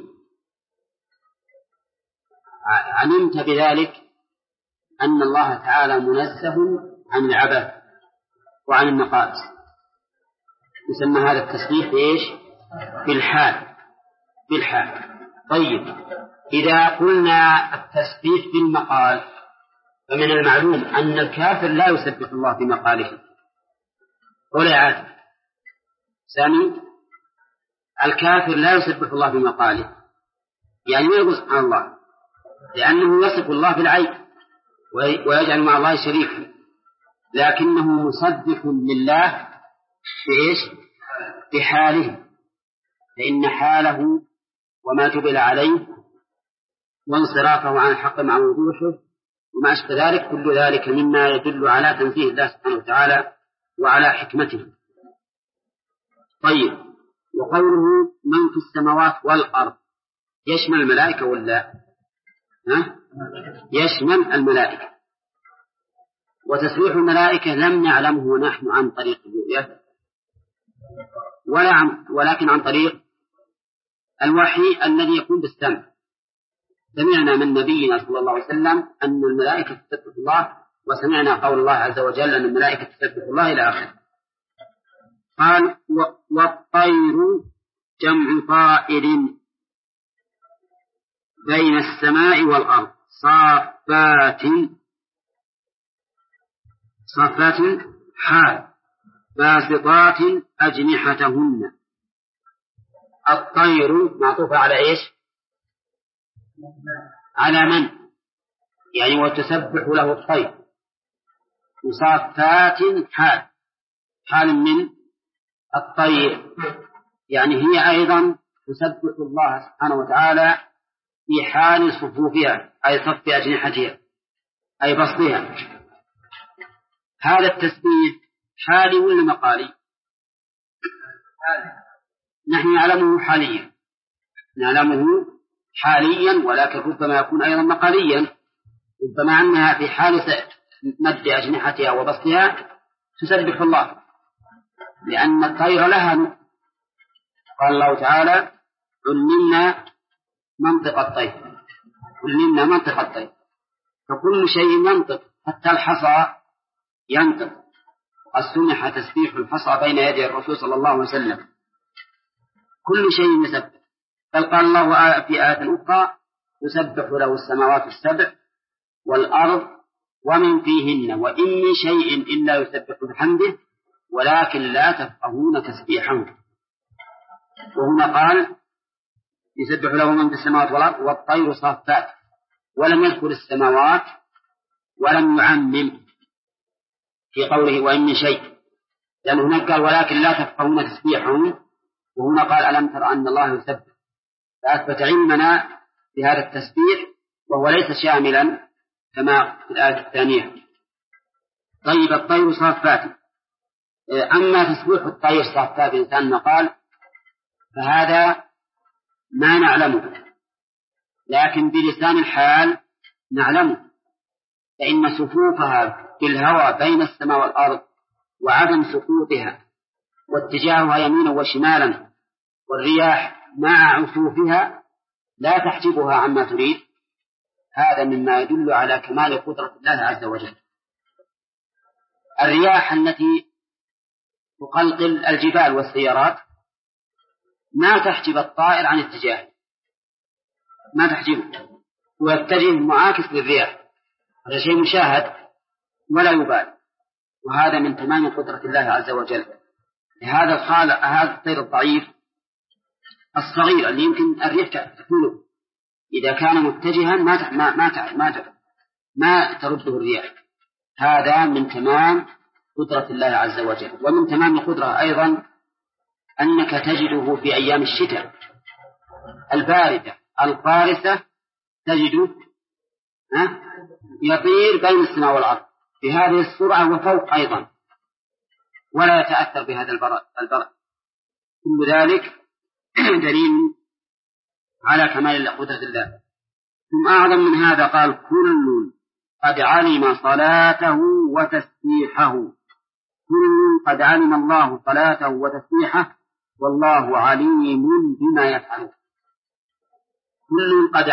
Speaker 1: علمت بذلك أن الله تعالى منزه عن العبث وعن النقائص. يسمى هذا التسبيح بإيش؟ بالحال. طيب، إذا قلنا التسبيح بالمقال فمن المعلوم أن الكافر لا يسبح الله بمقاله، ولا عاد سامي، الكافر لا يسبح الله بمقاله، يعني ما يقول سبحان الله، لأنه يصف الله بالعيب ويجعل مع الله شريكا، لكنه مصدق لله بإيش؟ بحاله، فإن حاله وما جبل عليه وانصرافه عن الحق مع وضوحه وما أشبه ذلك، كل ذلك مما يدل على تنزيه الله سبحانه وتعالى وعلى حكمته. طيب، وقوله من في السماوات والأرض يشمل الملائكة ولا؟ يشمل الملائكة، وتسبيح الملائكة لم نعلمه نحن عن طريق الرؤية ولكن عن طريق الوحي الذي يكون بالسمع. سمعنا من نبينا صلى الله عليه وسلم أن الملائكة تسبح الله، وسمعنا قول الله عز وجل أن الملائكة تسبح الله إلى آخره. قال والطير جمع طائر بين السماء والأرض صافات حال باسطات أجنحتهن. الطير معطوف على إيش؟ على من؟ يعني وتسبح له الطير. وصافات حال من الطير، يعني هي أيضا تسبح الله سبحانه وتعالى في حال صفوفها، أي صف أجنحتها، أي بسطها. هذا التسبيح حالي ولا مقالي؟ نحن نعلمه حاليا، ولكن ربما يكون أيضا مقاليا، ربما أنها في حال مد أجنحتها وبسطها تسبح الله، لأن الطير لها نطق. قال الله تعالى علمنا منطق الطير، فكل شيء ينطق، حتى الحصى ينطق. السنح تسبيح الحصى بين يدي الرسول صلى الله عليه وسلم، كل شيء يسبح. بل قال الله في آية أخرى يسبح له السماوات السبع والأرض ومن فيهن وإن من شيء إلا يسبح بحمده ولكن لا تفقهون تسبيحهم. وهنا قال يسبح له من في السماوات والأرض والطير صافات، ولم يذكر السماوات ولم يعمم في قوله وإن من شيء، لأن هناك قال ولكن لا تفقهون تسبيحهم، وهنا قال ألم تر أن الله يسبح، فأثبت علمنا بهذا التسبيح وهو ليس شاملا كما في الآية الثانية. طيب الطير صافات، أما تسبيح الطير صافات إنسان ما قال فهذا ما نعلمه، لكن بلسان الحال نعلمه، فإن صفوفها في الهواء بين السماء والأرض وعدم سقوطها واتجاهها يمينا وشمالا والرياح مع عصوفها لا تحجبها عما تريد، هذا مما يدل على كمال قدرة الله عز وجل. الرياح التي تقلقل الجبال والسيارات ما تحجب الطائر عن اتجاهه، ما تحجبه، ويتجه معاكس للرياح، هذا شيء مشاهد ولا يبال، وهذا من تمام قدرة الله عز وجل. هذا الطير الضعيف الصغير اللي يمكن الريح تحمله إذا كان متجها ما ترده الرياح، هذا من تمام قدرة الله عز وجل. ومن تمام القدرة أيضا أنك تجده في أيام الشتاء الباردة القارسة، تجده يطير بين السماء والأرض بهذه السرعة وفوق أيضا، ولا يتأثر بهذا البرد. كل ذلك دليل على كمال قدرة الله. ثم أعظم من هذا قال كل قد علم صلاته وتسبيحه، كل قد علم الله صلاته وتسبيحه والله عليم بما يفعل. كل قد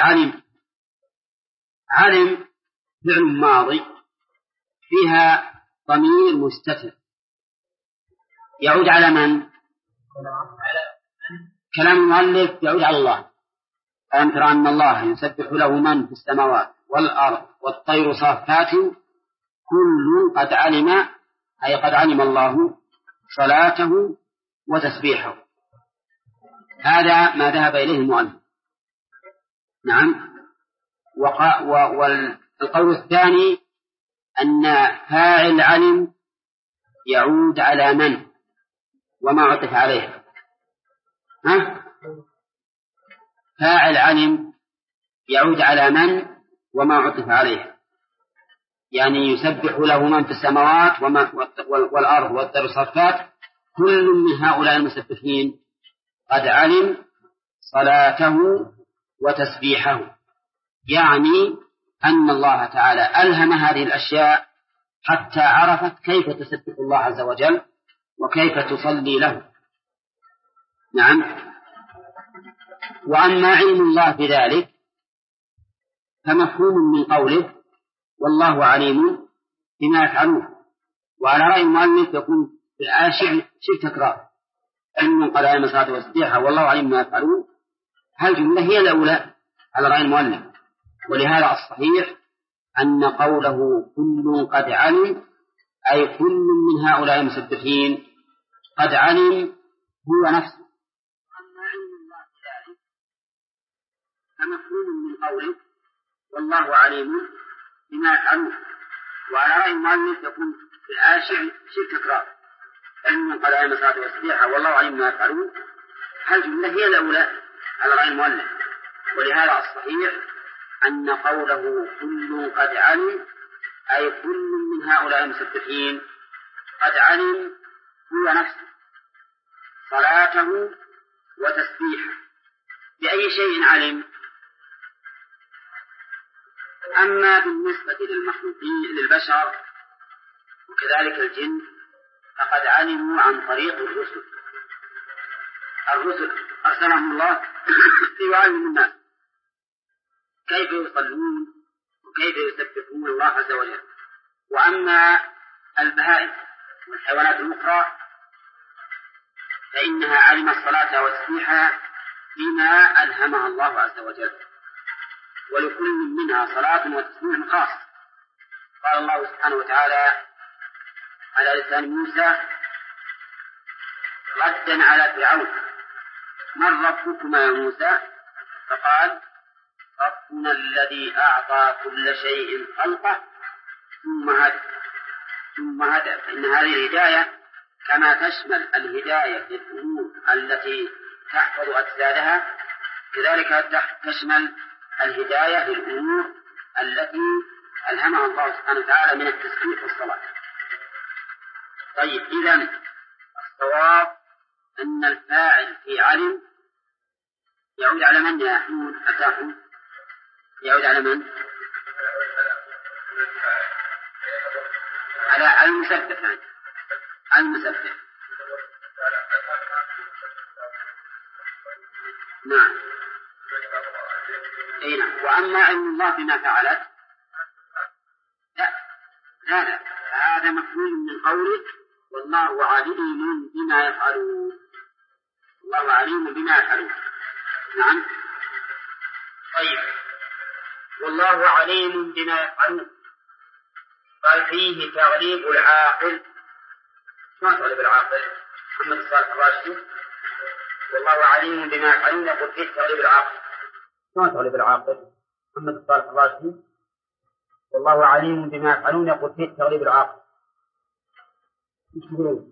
Speaker 1: علم فعل ماضي فيها ضمير مستتر يعود على من؟ كلام المؤلف يعود على الله. ألم تر أن الله يسبح له من في السماوات والأرض والطير صافات كل قد علم، أي قد علم الله صلاته وتسبيحه. هذا ما ذهب إليه المؤلف. نعم. والقول الثاني أن فاعل علم يعود على من وما عطف عليه. فاعل علم يعود على من وما عطف عليه، يعني يسبح له من في السماوات والأرض والطير صافات، كل من هؤلاء المسبحين قد علم صلاته وتسبيحه، يعني أن الله تعالى ألهم هذه الأشياء حتى عرفت كيف تسبح الله عز وجل وكيف تصلي له. نعم. وأما علم الله بذلك فمفهوم من قوله والله عليم بما يفعلون. وعلى رأي المؤلف يكون في الآية شبه تكرار، علم قد علم الصلاة والسبيحة والله عليم بما يفعلون. هل الجملة هي الأولى على رأي المؤلف؟ ولهذا الصحيح أن قوله كل قد علم أي كل من هؤلاء المسبحين قد علم هو نفسه. أما علم الله بذلك فمفهوم من قوله والله عليم بما يفعلون. وعلى رأي المؤلف يكون في الآية شبه تكرار، علم قد علم الصلاة والسبيحة والله عليم بما يفعلون. هل الجملة هي الأولى على رأي المؤلف؟ ولهذا الصحيح أن قوله كل قد علم أي كل من هؤلاء المسبحين قد علم هو نفسه صلاته وتسبيحه. بأي شيء علم؟ أما بالنسبة للمخلوقين للبشر وكذلك الجن فقد علموا عن طريق الرسل أرسلهم الله ليعلموا الناس كيف يصلون وكيف يسبحون الله عز وجل. وأما البهائم والحيوانات الأخرى فإنها علمت الصلاة والتسبيح بما ألهمها الله عز وجل، ولكل منها صلاة وتسبيح خاص. قال الله سبحانه وتعالى على لسان موسى ردا على فرعون من ربكما يا موسى؟ فقال ربنا الذي أعطى كل شيء خلقه ثم هدى. فإن هذه الهداية كما تشمل الهداية في الأمور التي تحفظ أجسادها كذلك تشمل الهداية في الأمور التي ألهمها الله سبحانه وتعالى من التسبيح والصلاة. طيب، إذن الصواب أن الفاعل في علم يعود على من يا أحمد أتاكم؟ يعود على من؟ على المسبح. المسبح. نعم. أي نعم. وأما علم الله بما فعلت لا هذا مفهوم من قوله والله عليم بما يفعلون. الله عليم بما يفعلون. نعم. طيب، والله عليم بما يفعلون قال فيه تغليب العاقل. ما تغلب العاقل؟ محمد الصالح الراشدي والله عليم بما يفعلون يقول فيه تغليب العاقل. ما تغلب العاقل؟ محمد الصالح الراشدي والله عليم بما يفعلون يقول فيه تغليب العاقل. ايش تقولون؟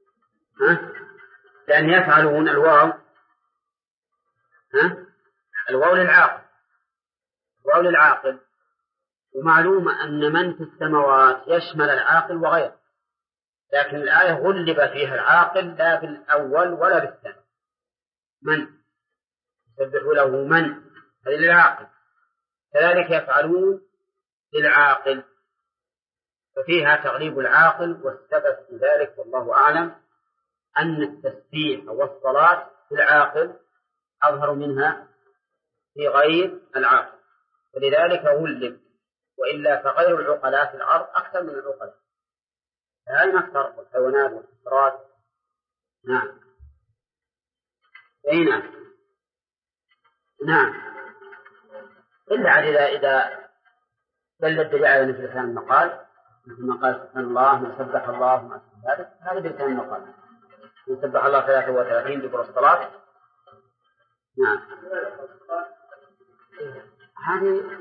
Speaker 1: لأن يفعلون الواو الواو للعاقل، ومعلوم أن من في السماوات يشمل العاقل وغيره، لكن الآية غلب فيها العاقل لا بالأول ولا بالثاني. من يسبح له من هذا للعاقل، كذلك يفعلون للعاقل، ففيها تغليب العاقل. والسبب في ذلك والله أعلم أن التسبيح والصلاة في العاقل أظهر منها في غير العاقل، ولذلك غلب. وإلا فغير العقلاء في الأرض أكثر من العقلاء، هذا أكثر والحيوانات والحشرات. نعم. أي نعم. إلا عاد إذا دل الدليل على مثل كلام المقال، مثل ما قال سبحان الله من سبح الله ما سبح هذا بالكلام المقال من سبح الله 33 ذكر الصلاة. نعم. هذه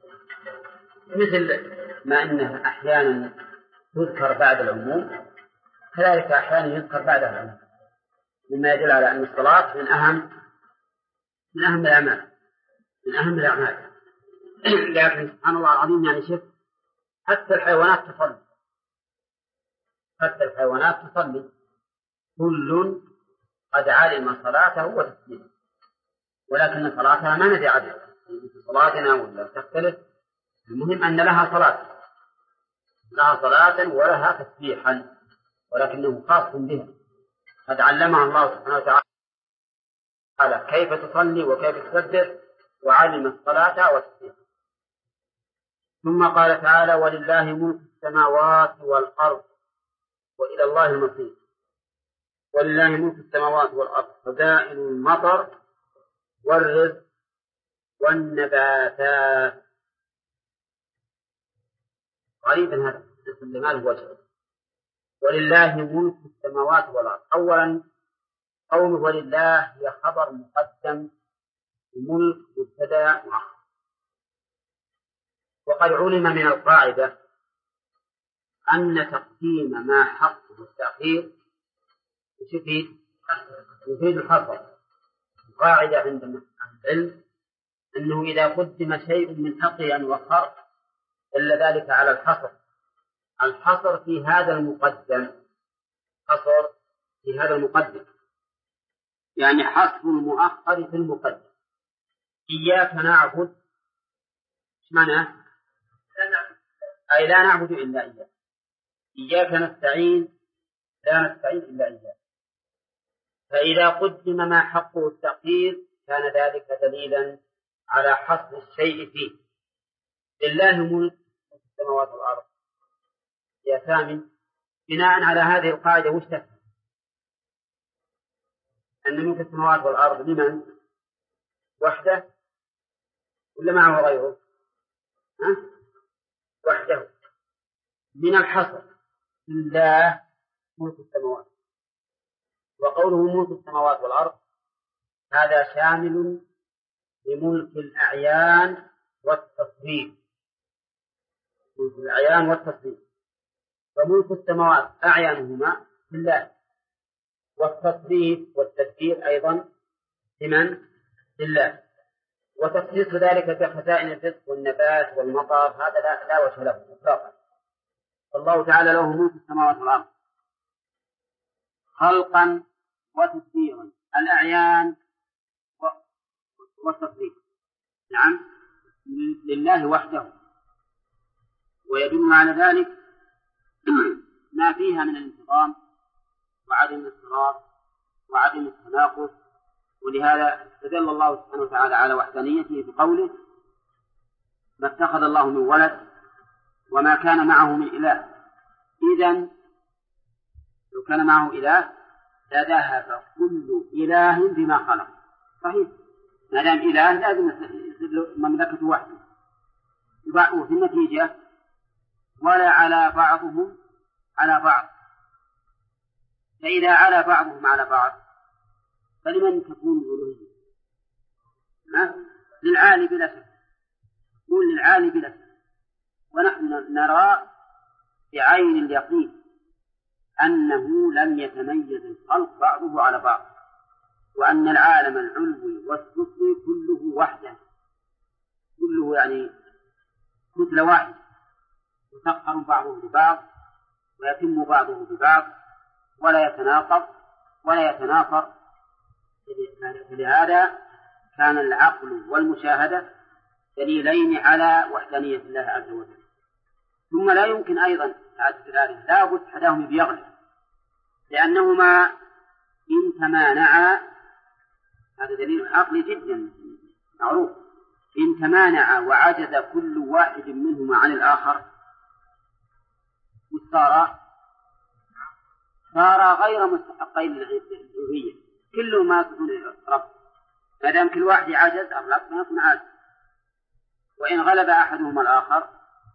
Speaker 1: مثل ما أنه أحيانا يذكر بعد العموم كذلك أحيانا يذكر بعد العموم، مما يدل على أن الصلاة من أهم الأعمال. لكن سبحان الله العظيم يعني شوف حتى الحيوانات تصلي كل قد علم صلاته وتسبيحه، ولكن صلاتها ما ندري عدد صلاتنا ولا تختلف. المهم أن لها صلاة لها صلاة ولها تسبيحا، ولكنه خاص بها، قد علمها الله سبحانه وتعالى كيف تصلي وكيف تسبح، وعلم الصلاة والتسبيح. ثم قال تعالى: ولله ملك السماوات والأرض وإلى الله المصير. ولله ملك السماوات والأرض، خزائن المطر والرزق والنباتات. غريبا هذا ما له وجه. ولله ملك السماوات والأرض، أولا قوله ولله هي خبر مقدم، الملك مبتدأ مؤخر. وقد علم من القاعدة أن تقديم ما حقه التأخير يفيد الحصر. القاعدة عند العلم أنه إذا قدم شيء من حقه أن يؤخر دل ذلك على الحصر. الحصر في هذا المقدم، حصر في هذا المقدم، يعني حصر المؤخر في المقدم. إياك نعبد، ايش معناه؟ أي لا نعبد إلا إياك. إياك نستعين، لا نستعين إلا إياك. فإذا قدم ما حقه التأخير كان ذلك دليلا على حصر الشيء فيه. لله ملك السماوات والأرض. يا ثامن، بناء على هذه القاعدة وش تفهم؟ أن ملك السماوات والأرض لمن؟ وحده ولا معه غيره؟ وحده. من الحصر لله ملك السماوات. وقوله ملك السماوات والأرض هذا شامل لملك الأعيان والتصريف. ملك الأعيان والتصريف. فملك السماوات أعيانهما لله، والتصريف والتدبير أيضا لمن؟ لله. وتخصيص ذلك كخزائن الرزق والنبات والمطر هذا لا وجه له إطلاقا. الله تعالى له ملك السماوات والأرض خلقا وتدبيرا، الأعيان والتصريف نعم لله وحده. ويدل على ذلك ما فيها من الانتظام وعدم الاضطراب وعدم التناقض. ولهذا استدل الله سبحانه وتعالى على وحدانيته بقوله: ما اتخذ الله من ولد وما كان معه من إله. إذن لو كان معه إله لذهب كل إله بما خلق. صحيح، ما دام إله لازم يصير مملكته وحده. وفي النتيجة ولا على بعضهم على بعض. فإذا على بعضهم على بعض فلمن تكون الألوهية؟ للعالي بلا شك، تكون للعالي بلا شك. ونحن نرى بعين اليقين أنه لم يتميز الخلق بعضه على بعض، وأن العالم العلوي والسفلي كله وحده، كله يعني كتلة واحدة، يسخر بعضه ببعض ويتم بعضه ببعض ولا يتناقض ولا يتنافر. لهذا كان العقل والمشاهدة دليلين على وحدانية الله عز وجل. ثم لا يمكن أيضا تعدد الآلهة، لا بد أحدهما بيغلب، لأنهما إن تمانعا، هذا دليل عقلي جدا معروف، إن تمانعا وعجز كل واحد منهما عن الآخر صار غير مستحقين للألوهية، كل ما يكون رب. ما دام كل واحد عجز أو لا يكون عاجز، وإن غلب أحدهما الآخر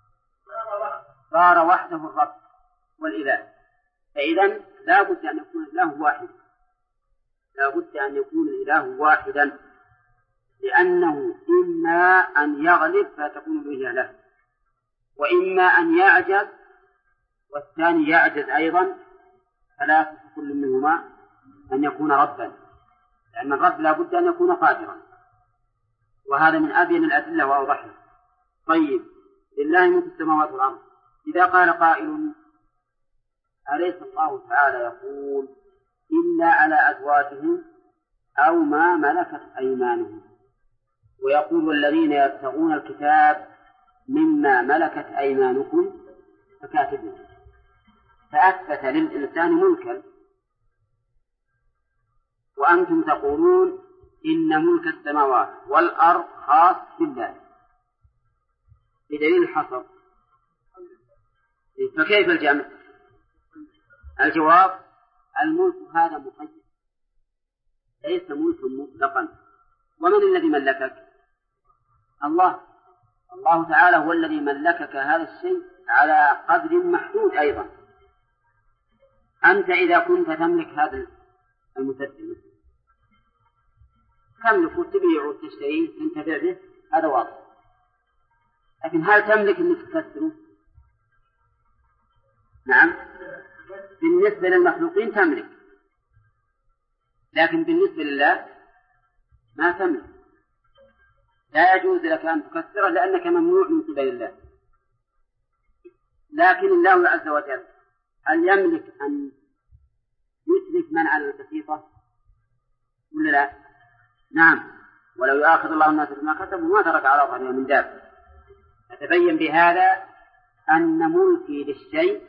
Speaker 1: صار وحده الرب والإله. فإذا لا بد أن يكون الإله واحد، لا بد أن يكون الإله واحدا، لأنه إما أن يغلب فتكون الألوهية له، وإما أن يعجز والثاني يعجز أيضا، فلا يصح كل منهما أن يكون ربا، لأن الرب لا بد أن يكون قادرا. وهذا من أبين الأدلة وأوضحها. طيب، لله ملك السماوات والأرض. إذا قال قائل: أليس الله تعالى يقول إلا على أزواجهم أو ما ملكت أيمانهم، ويقول: والذين يبتغون الكتاب مما ملكت أيمانكم، فكاتبه، فأثبت للإنسان ملكا، وأنتم تقولون إن ملك السماوات والأرض خاص بالله بدليل الحصر، فكيف الجمع؟ الجواب: الملك هذا مقيد، ليس ملكا مطلقا. ومن الذي ملكك؟ الله تعالى هو الذي ملكك هذا الشيء على قدر محدود. أيضا أنت إذا كنت تملك هذا المسدس تملك وتبيع وتشتري تنتفع به، هذا واضح، لكن هل تملك أنك تكسره؟ نعم، بالنسبة للمخلوقين تملك، لكن بالنسبة لله ما تملك، لا يجوز لك أن تكسره لأنك ممنوع من قبل الله. لكن الله عز وجل هل يملك أن يترك من على البسيطة ولا لا؟ نعم، ولو يؤاخذ الله الناس بما كسبوا ما ترك على ظهرهم من دابة. فتبين بهذا أن ملكي للشيء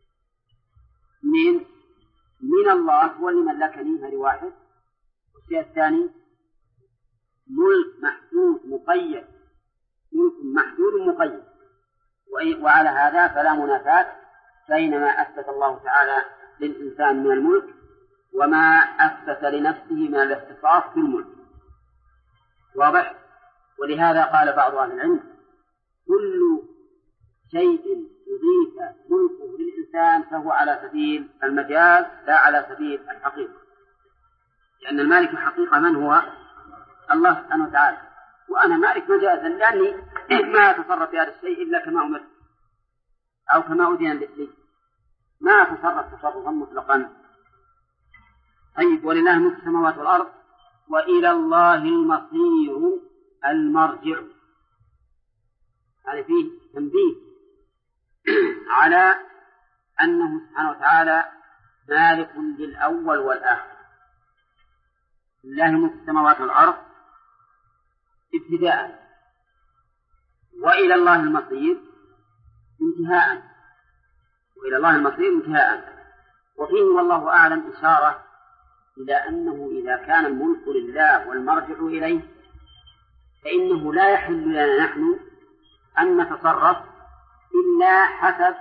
Speaker 1: من الله هو اللي ملكني، هذه واحد. والشيء الثاني ملك محدود مقيد، ملك محدود مقيد، وعلى هذا فلا منافاة بين ما أثبت الله تعالى للإنسان من الملك وما أثبت لنفسه من الاختصاص بالملك. واضح؟ ولهذا قال بعض أهل العلم: كل شيء يضيف ملكه للإنسان فهو على سبيل المجاز لا على سبيل الحقيقة، لأن المالك الحقيقة من هو؟ الله سبحانه وتعالى، وأنا مالك مجازا لأني ما أتصرف في هذا الشيء إلا كما أمرت أو كما أذن لي، ما أتصرف تصرفا مطلقا. طيب، ولله ملك السماوات والأرض وإلى الله المصير المرجع. هذا فيه تنبيه على أنه سبحانه وتعالى مالك للأول والآخر. لله ملك السماوات والأرض ابتداء، وإلى الله المصير انتهاء، وإلى الله المصير انتهاء. وفيه والله أعلم إشارة إلى أنه إذا كان الملك لله والمرجع إليه فإنه لا يحل لنا نحن أن نتصرف إلا حسب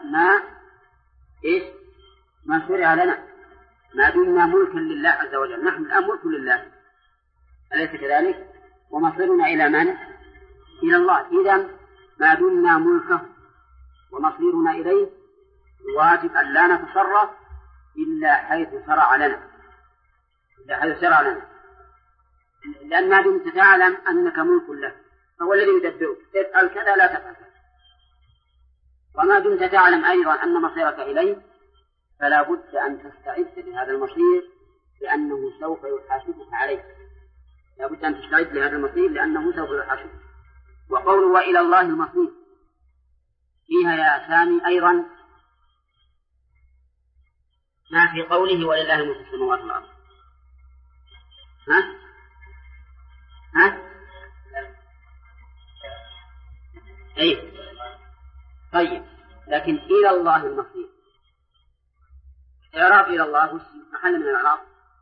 Speaker 1: ما شرع لنا، ما دمنا ملكا لله عز وجل. نحن الآن ملك لله، أليس كذلك؟ ومصيرنا إلى من؟ إلى الله. إذن ما دمنا ملكه ومصيرنا إليه واجب أن لا نتصرف إلا حيث شرع لنا، لأن ما دمت تعلم أنك ملك له فهو الذي يدبرك، تفعل كذا لا تفعل كذا. وما دمت تعلم أيضا أن مصيرك إليه فلا بد أن تستعد لهذا المصير لأنه سوف يحاسبك عليه، لا بد أن تستعد لهذا المصير لأنه سوف يحاسبك. وقوله وإلى الله المصير فيها يا سامي أيضا ما في قوله ولله ملك السماوات والأرض. أي طيب، لكن إلى الله المصير، إعراب إلى الله وش محل من الإعراب؟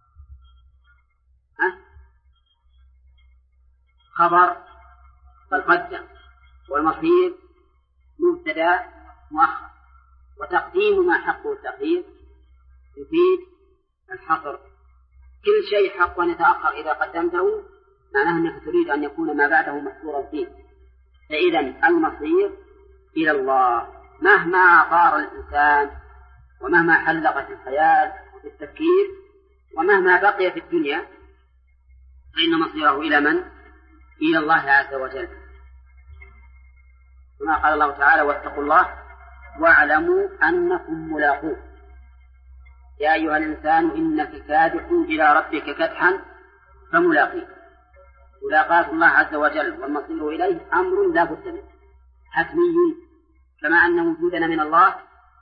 Speaker 1: خبر مقدم، والمصير مبتدأ مؤخر، وتقديم ما حقه التأخير يفيد الحصر. كل شيء حق أن يتأخر إذا قدمته معناه أنك تريد أن يكون ما بعده محصورا فيه. فإذا المصير إلى الله، مهما طار الإنسان ومهما حلقت الخيال وفي التفكير ومهما بقي في الدنيا فإن مصيره إلى من؟ إلى الله عز وجل. كما قال الله تعالى واتقوا الله واعلموا أنكم ملاقوه يا أيها الإنسان إنك كادح إلى ربك كدحا فملاقيه. ملاقاة الله عز وجل والمصير إليه أمر لا بد منه حتمي، كما أن وجودنا من الله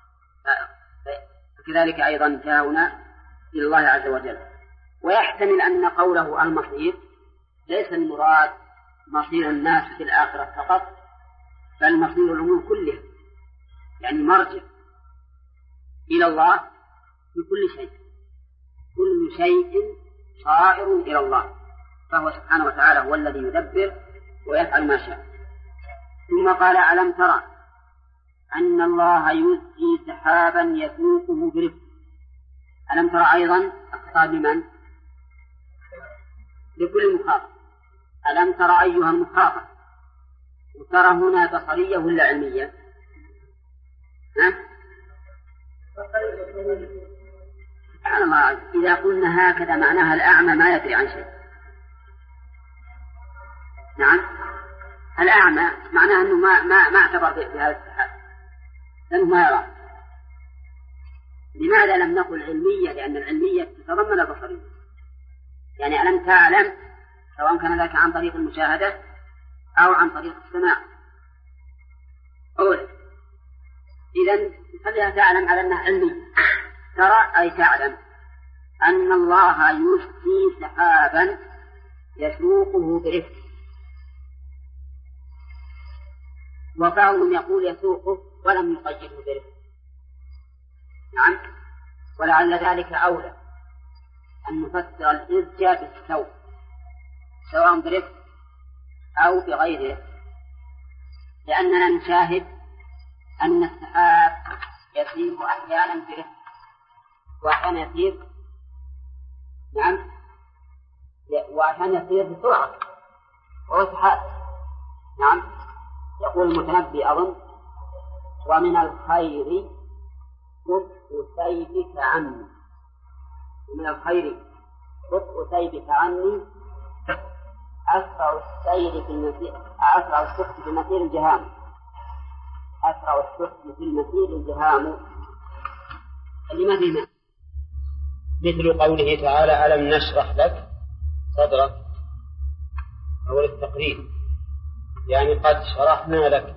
Speaker 1: فكذلك أيضا انتهاؤنا إلى الله عز وجل. ويحتمل أن قوله المصير ليس المراد مصير الناس في الآخرة فقط، بل مصير الأمور كلها، يعني مرجع إلى الله في كل شيء، كل شيء صائر إلى الله، فهو سبحانه وتعالى هو الذي يدبر ويفعل ما شاء. ثم قال ألم ترى أن الله يزجي سحابا يسوقه برفق. ألم ترى أيضا الخطاب لمن؟ لكل مخاطب. ألم ترى أيها المخاطب، وترى هنا بصرية ولا علمية؟ سبحان الله، إذا قلنا هكذا معناها الأعمى ما يدري عن شيء. نعم، الأعمى معناه أنه ما اعتبر بهذا السحاب لأنه ما يرى. لماذا لم نقل علمية؟ لأن العلمية تتضمن البصرية. يعني ألم تعلم، سواء كان ذلك عن طريق المشاهدة أو عن طريق السماع. أولا إذن خليها تعلم على أنها علمية. ترى أي تعلم أن الله يزجي سحابا يسوقه برفق. وبعضهم يقول يسوقه ولم يقيده برفق. نعم، ولعل ذلك أولى أن نفسر الإزجاء بالسوق، سواء برفق أو بغيره، لأننا نشاهد أن السحاب يسير أحيانا برفق وأحيانا يسير وأحيانا يسير بسرعة، وهو سحاب. نعم، يقول المتنبي أظن: ومن الخير بطء سيفك عني، ومن الخير بطء سيفك عني أسرع السير في المسير، أسرع السحب في المسير الجهام، أسرع السحب في المسير الجهام. لما فيما
Speaker 3: مثل قوله تعالى: ألم نشرح لك صدرك، أو التقرير، يعني قد شرحنا لك.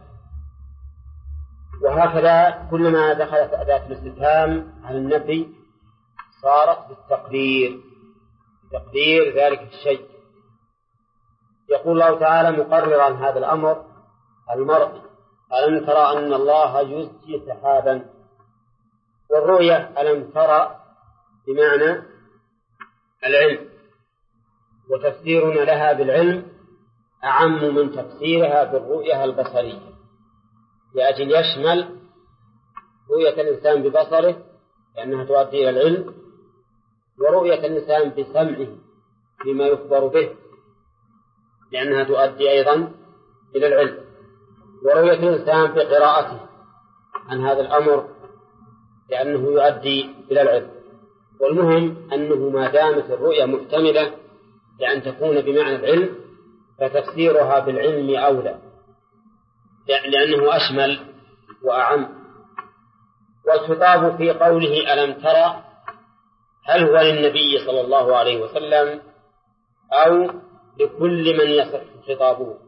Speaker 3: وهكذا كلما دخلت أداة الاستفهام على النفي صارت بالتقرير، تقدير ذلك الشيء. يقول الله تعالى مقررا هذا الأمر المرئي: ألم ترى أن الله يزجي سحابا. والرؤية ألم ترى بمعنى العلم، وتفسيرنا لها بالعلم أعم من تفسيرها بالرؤية البصرية، لأجل يشمل رؤية الإنسان ببصره لأنها تؤدي إلى العلم، ورؤية الإنسان بسمعه بما يخبر به لأنها تؤدي أيضا إلى العلم، ورؤية الإنسان بقراءته عن هذا الأمر لأنه يؤدي إلى العلم. والمهم أنه ما دامت الرؤية محتملة لأن تكون بمعنى العلم فتفسيرها بالعلم أولى، لأنه أشمل وأعم. والخطاب في قوله ألم ترى هل هو للنبي صلى الله عليه وسلم أو لكل من يصح خطابه؟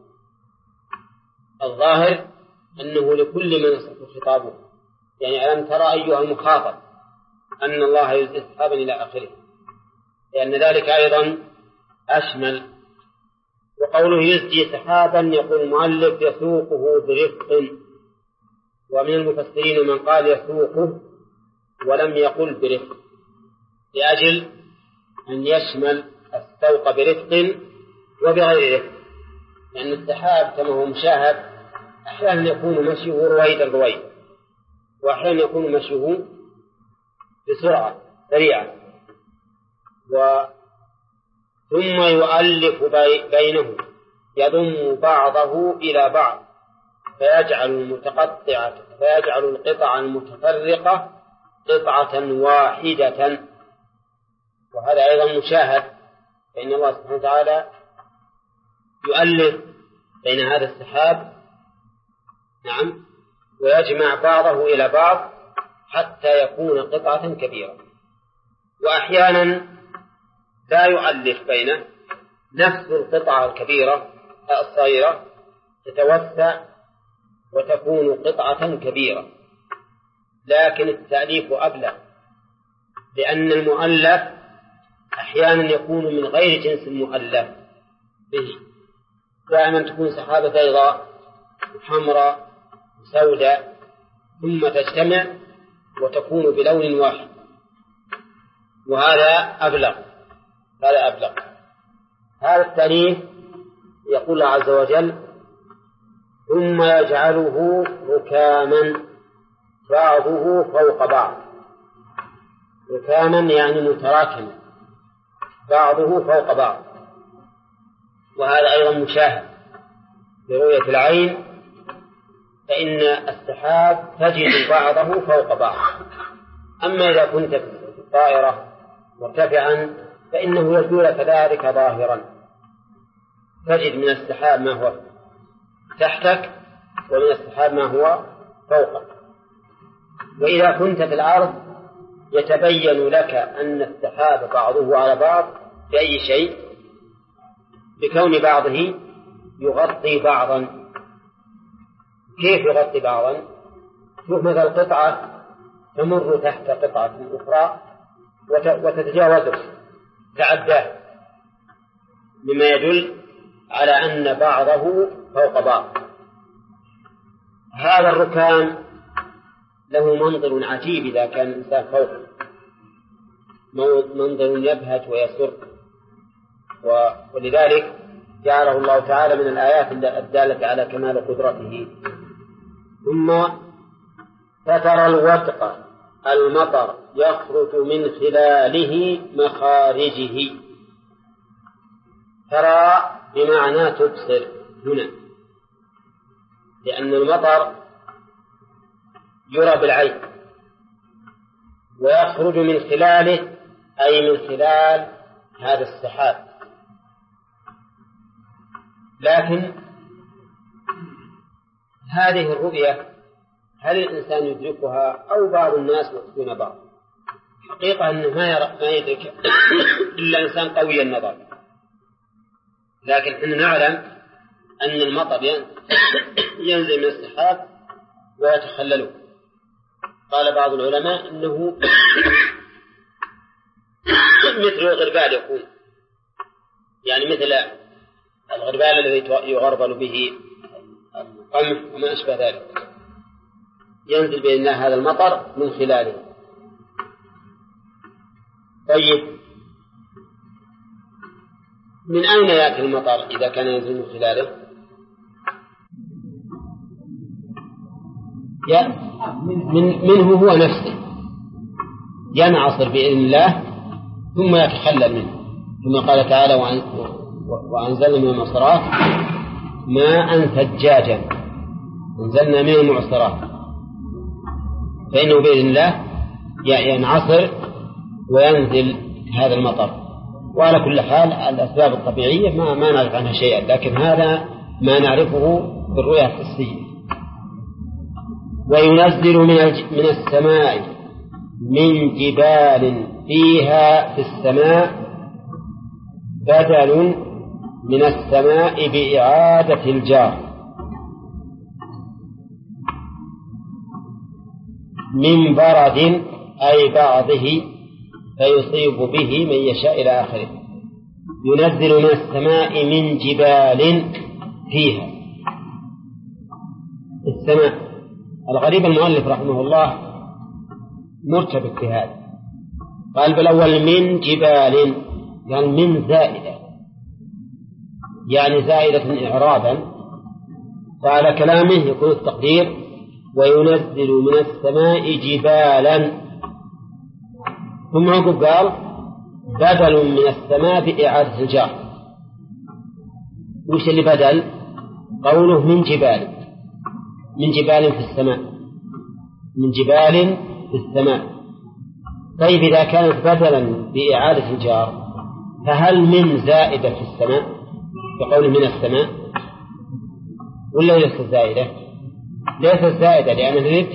Speaker 3: الظاهر أنه لكل من يصح خطابه، يعني ألم ترى أيها المخاطب أن الله يزجي سحابا إلى آخره، لأن ذلك أيضا أشمل. وقوله يزجي سحابا يقول المؤلف يسوقه برفق، ومن المفسرين من قال يسوقه ولم يقل برفق لأجل أن يشمل السوق برفق وبغير رفق، لأن السحاب كما هو مشاهد أحيانا يكون مشيه رويدا رويدا، وأحيانا يكون مشيه بسرعة سريعة، ثم يؤلف بينه يضم بعضه إلى بعض فيجعل القطع المتفرقة قطعة واحدة، وهذا أيضا مشاهد، فإن الله سبحانه وتعالى يؤلف بين هذا السحاب نعم ويجمع بعضه إلى بعض حتى يكون قطعة كبيرة. وأحيانا لا يؤلف بينه، نفس القطعة الكبيرة الصغيرة تتوسع وتكون قطعة كبيرة، لكن التأليف أبلغ، لأن المؤلف أحيانا يكون من غير جنس المؤلف به، دائما تكون سحابة بيضاء وحمراء وسوداء ثم تجتمع
Speaker 4: وتكون بلون واحد، وهذا أبلغ. هذا التأليف يقول الله عز وجل: ثم يجعله ركاما بعضه فوق بعض. ركاما يعني متراكما، بعضه فوق بعض. وهذا أيضا مشاهد برؤية العين، فإن السحاب تجد بعضه فوق بعض. أما إذا كنت في الطائرة مرتفعا فإنه يبدو لك ذلك ظاهرا، تجد من السحاب ما هو تحتك ومن السحاب ما هو فوقك. وإذا كنت في الأرض يتبين لك أن السحاب بعضه على بعض بأي شيء؟ بكون بعضه يغطي بعضا. كيف يغطي بعضا؟ شوف مثل قطعة تمر تحت قطعة أخرى وتتجاوزه، تعداه، مما يدل على أن بعضه فوق بعض. هذا الركام له منظر عجيب إذا كان الإنسان فوقه، منظر يبهج ويسر، ولذلك جعله الله تعالى من الآيات الدالة على كمال قدرته. ثم فترى الودق المطر يخرج من خلاله مخارجه. ترى بمعنى تبصر هنا، لأن المطر يرى بالعين، ويخرج من خلاله أي من خلال هذا السحاب. لكن هذه الرؤية هل الإنسان يدركها أو بعض الناس يؤذون بعض؟ حقيقة أنه ما يدرك إلا إنسان قوي النظر. لكن إحنا نعلم أن المطر ينزل من السحاب ويتخلله. قال بعض العلماء إنه مثل الغربال، يقول يعني مثل الغربال الذي يغربل به القمح وما أشبه ذلك، ينزل بإذن الله هذا المطر من خلاله. طيب، من أين يأتي المطر إذا كان ينزل من خلاله؟ منه هو نفسه، ينعصر بإذن الله ثم يتخلل منه. ثم قال تعالى: وأنزلنا من المعصرات ماء ثجاجا. أنزلنا من المعصرات، فإنه بإذن الله ينعصر وينزل هذا المطر. وعلى كل حال الأسباب الطبيعية ما نعرف عنها شيئا، لكن هذا ما نعرفه بالرؤية الحسية. وينزل من السماء من جبال فيها في السماء بدل من السماء بإعادة الجار، من برد أي بعضه فيصيب به من يشاء إلى آخره. ينزل من السماء من جبال فيها السماء. الغريب المؤلف رحمه الله مرتبط في هذا، قال بالأول من جبال، يعني من زائدة، يعني زائدة إعرابا. فعلى كلامه يكون التقدير: وينزل من السماء جبالا. ثم عقب قال: بدل من السماء بإعادة الجار. وش اللي بدل؟ قوله من جبال، من جبال في السماء، من جبال في السماء. طيب، إذا كانت بدلا بإعادة الجار فهل من زائدة في السماء بقوله من السماء ولا ليست زائدة؟ ليست زائدة، لأن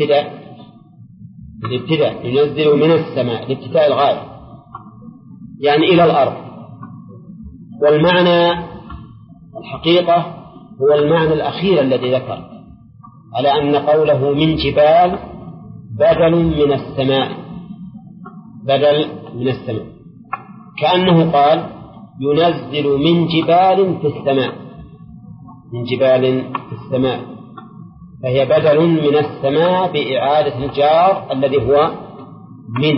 Speaker 4: الابتداء ينزل من السماء لابتداء الغاية، يعني إلى الأرض. والمعنى الحقيقة هو المعنى الأخير الذي ذكر، على أن قوله من جبال بدل من السماء، بدل من السماء، كأنه قال ينزل من جبال في السماء، من جبال في السماء. فهي بدل من السماء بإعادة الجار الذي هو من،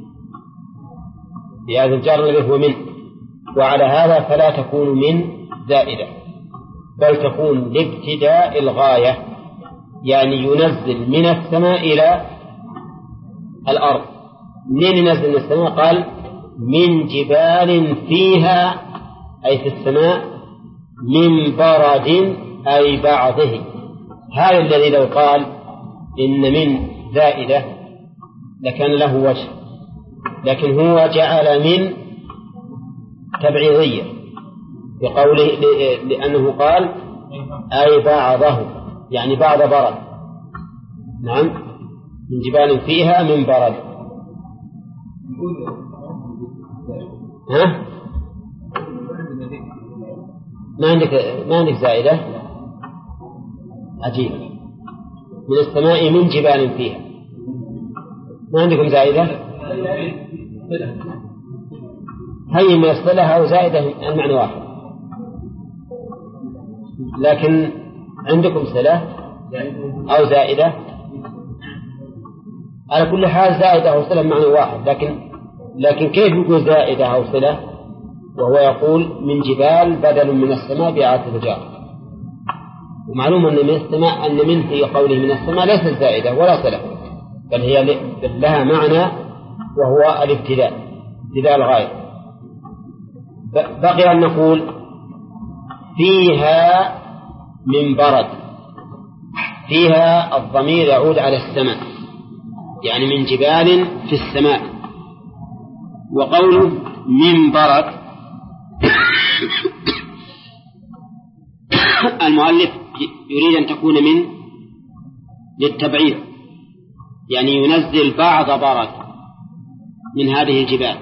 Speaker 4: بإعادة الجار الذي هو من. وعلى هذا فلا تكون من زائدة، بل تكون لابتداء الغاية، يعني ينزل من السماء إلى الأرض. منين ينزل من السماء؟ قال من جبال فيها، أي في السماء، من برد أي بعضه. هذا الذي لو قال إن من زائدة لكان له وجه، لكن هو جعل من تبعيضية بقوله، لأنه قال أي بعضه، يعني بعض برد. نعم، من جبال فيها من برد. ها؟ ما عندك زائدة؟ عجيب. من السماء من جبال فيها، ما عندكم زائدة؟ هي من الصلة أو زائدة المعنى واحد، لكن عندكم صلة أو زائدة. على كل حال زائدة أو صلة معنى واحد، لكن كيف يقول زائدة أو صلة وهو يقول من جبال بدل من السماء بإعادة الجار؟ ومعلوم أن من السماء، أن من في قوله من السماء ليست زائدة ولا صلة، بل هي لها معنى وهو الابتداء، ابتداء الغاية. بقي أن نقول فيها من برد. فيها الضمير يعود على السماء، يعني من جبال في السماء. وقوله من برد المؤلف يريد أن تكون من للتبعيض، يعني ينزل بعض برد من هذه الجبال.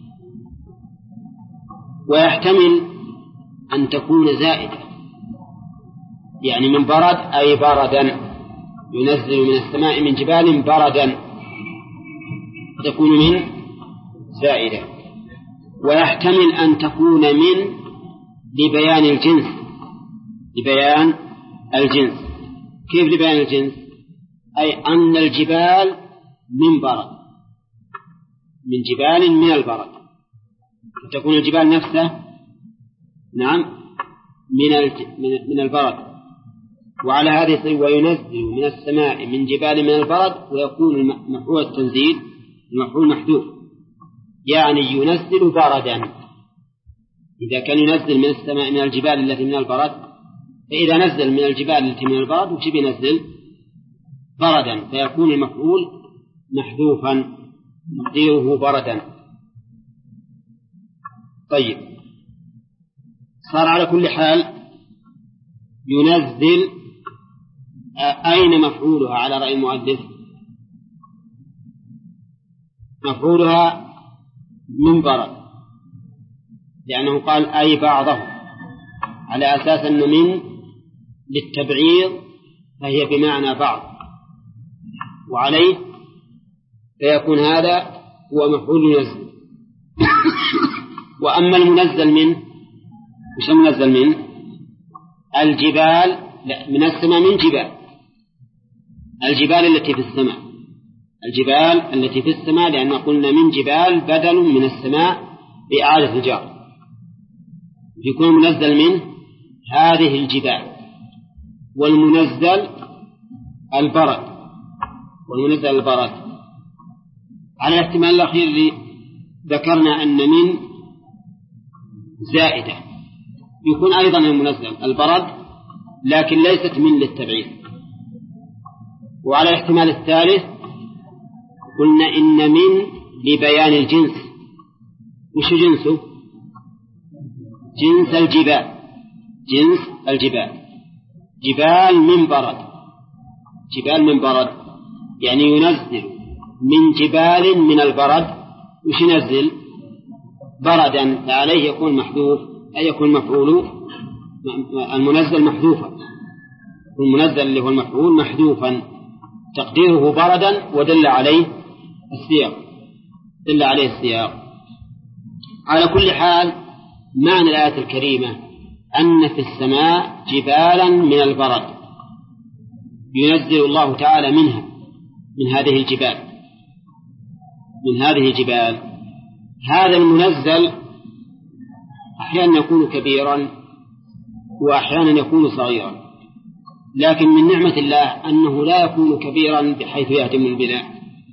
Speaker 4: ويحتمل أن تكون زائدة، يعني من برد أي بردا، ينزل من السماء من جبال بردا، تكون من زائدة. ويحتمل أن تكون من لبيان الجنس، لبيان الجنس. كيف لبيان الجنس؟ أي أن الجبال من برد، من جبال من البرد، تكون الجبال نفسها نعم من البرد. وعلى هذه يصير وينزل من السماء من جبال من البرد، ويكون مفعول التنزيل المفعول محذوف، يعني ينزل بردا. إذا كان ينزل من السماء من الجبال التي من البرد، فإذا نزل من الجبال التي من البرد وش بينزل؟ بردا، فيكون المفعول محذوفا تقديره بردا. طيب، صار على كل حال ينزل. أين مفعولها على رأي المؤلف؟ مفعولها من برد، لأنه قال أي بعضه، على أساس أن من للتبعيض فهي بمعنى بعض، وعليه فيكون هذا هو مفعول ينزل. وأما المنزل منه، مش المنزل منه الجبال، لا، من السماء من جبال، الجبال التي في السماء، الجبال التي في السماء، لأن قلنا من جبال بدل من السماء بإعادة الجار، يكون منزل منه هذه الجبال. والمنزل البرد، والمنزل البرد على الاحتمال الأخير اللي ذكرنا أن من زائدة، يكون أيضا المنزل البرد لكن ليست من للتبعيد. وعلى الاحتمال الثالث قلنا إن من لبيان الجنس. وش جنسه؟ جنس الجبال، جنس الجبال، جبال من برد، جبال من برد، يعني ينزل من جبال من البرد. وش ينزل؟ بردا، فعليه يكون محذوف، أي يكون مفعول المنزل محذوفا، المنزل اللي هو المفعول محذوفا تقديره بردا، ودل عليه السياق، دل عليه السياق. على كل حال معنى الآية الكريمة أن في السماء جبالا من البرد، ينزل الله تعالى منها من هذه الجبال. هذا المنزل أحيانا يكون كبيرا وأحيانا يكون صغيرا، لكن من نعمة الله أنه لا يكون كبيرا بحيث يهدم البناء،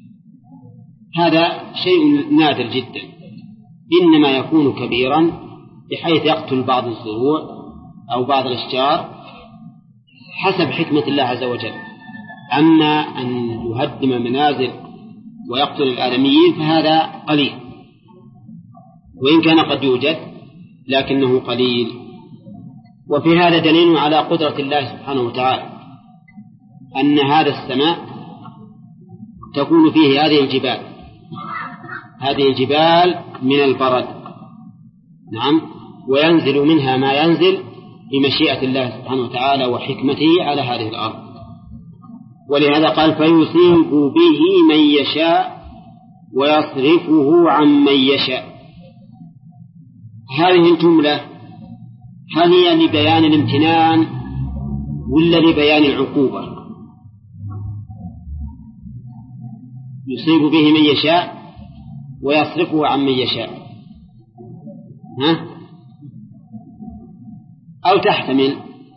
Speaker 4: هذا شيء نادر جدا، إنما يكون كبيرا بحيث يقتل بعض الزروع أو بعض الأشجار حسب حكمة الله عز وجل. أما أن يهدم منازل ويقتل الآدميين فهذا قليل، وإن كان قد يوجد لكنه قليل. وفي هذا دليل على قدرة الله سبحانه وتعالى، أن هذا السماء تكون فيه هذه الجبال من البرد، نعم، وينزل منها ما ينزل بمشيئة الله سبحانه وتعالى وحكمته على هذه الأرض. ولهذا قال فيصيب به من يشاء ويصرفه عن من يشاء. هذه الجملة هل هي لبيان الامتنان ولا لبيان العقوبة؟ يصيب به من يشاء ويصرفه عن من يشاء، أو تحتمل،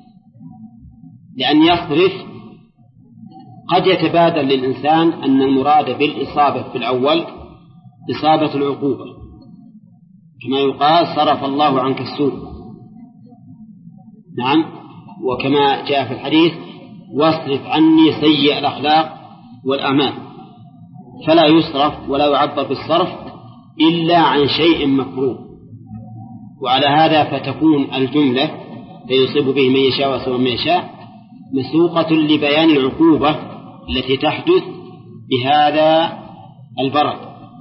Speaker 4: لأن يصرف قد يتبادل للإنسان أن المراد بالإصابة في الأول إصابة العقوبة، كما يقال صرف الله عنك السوء، نعم، وكما جاء في الحديث واصرف عني سيء الأخلاق والأعمال، فلا يصرف ولا يعبر بالصرف إلا عن شيء مكروه. وعلى هذا فتكون الجملة فيصيب به من يشاء ويصرف من يشاء مسوقة لبيان العقوبة التي تحدث بهذا البرد.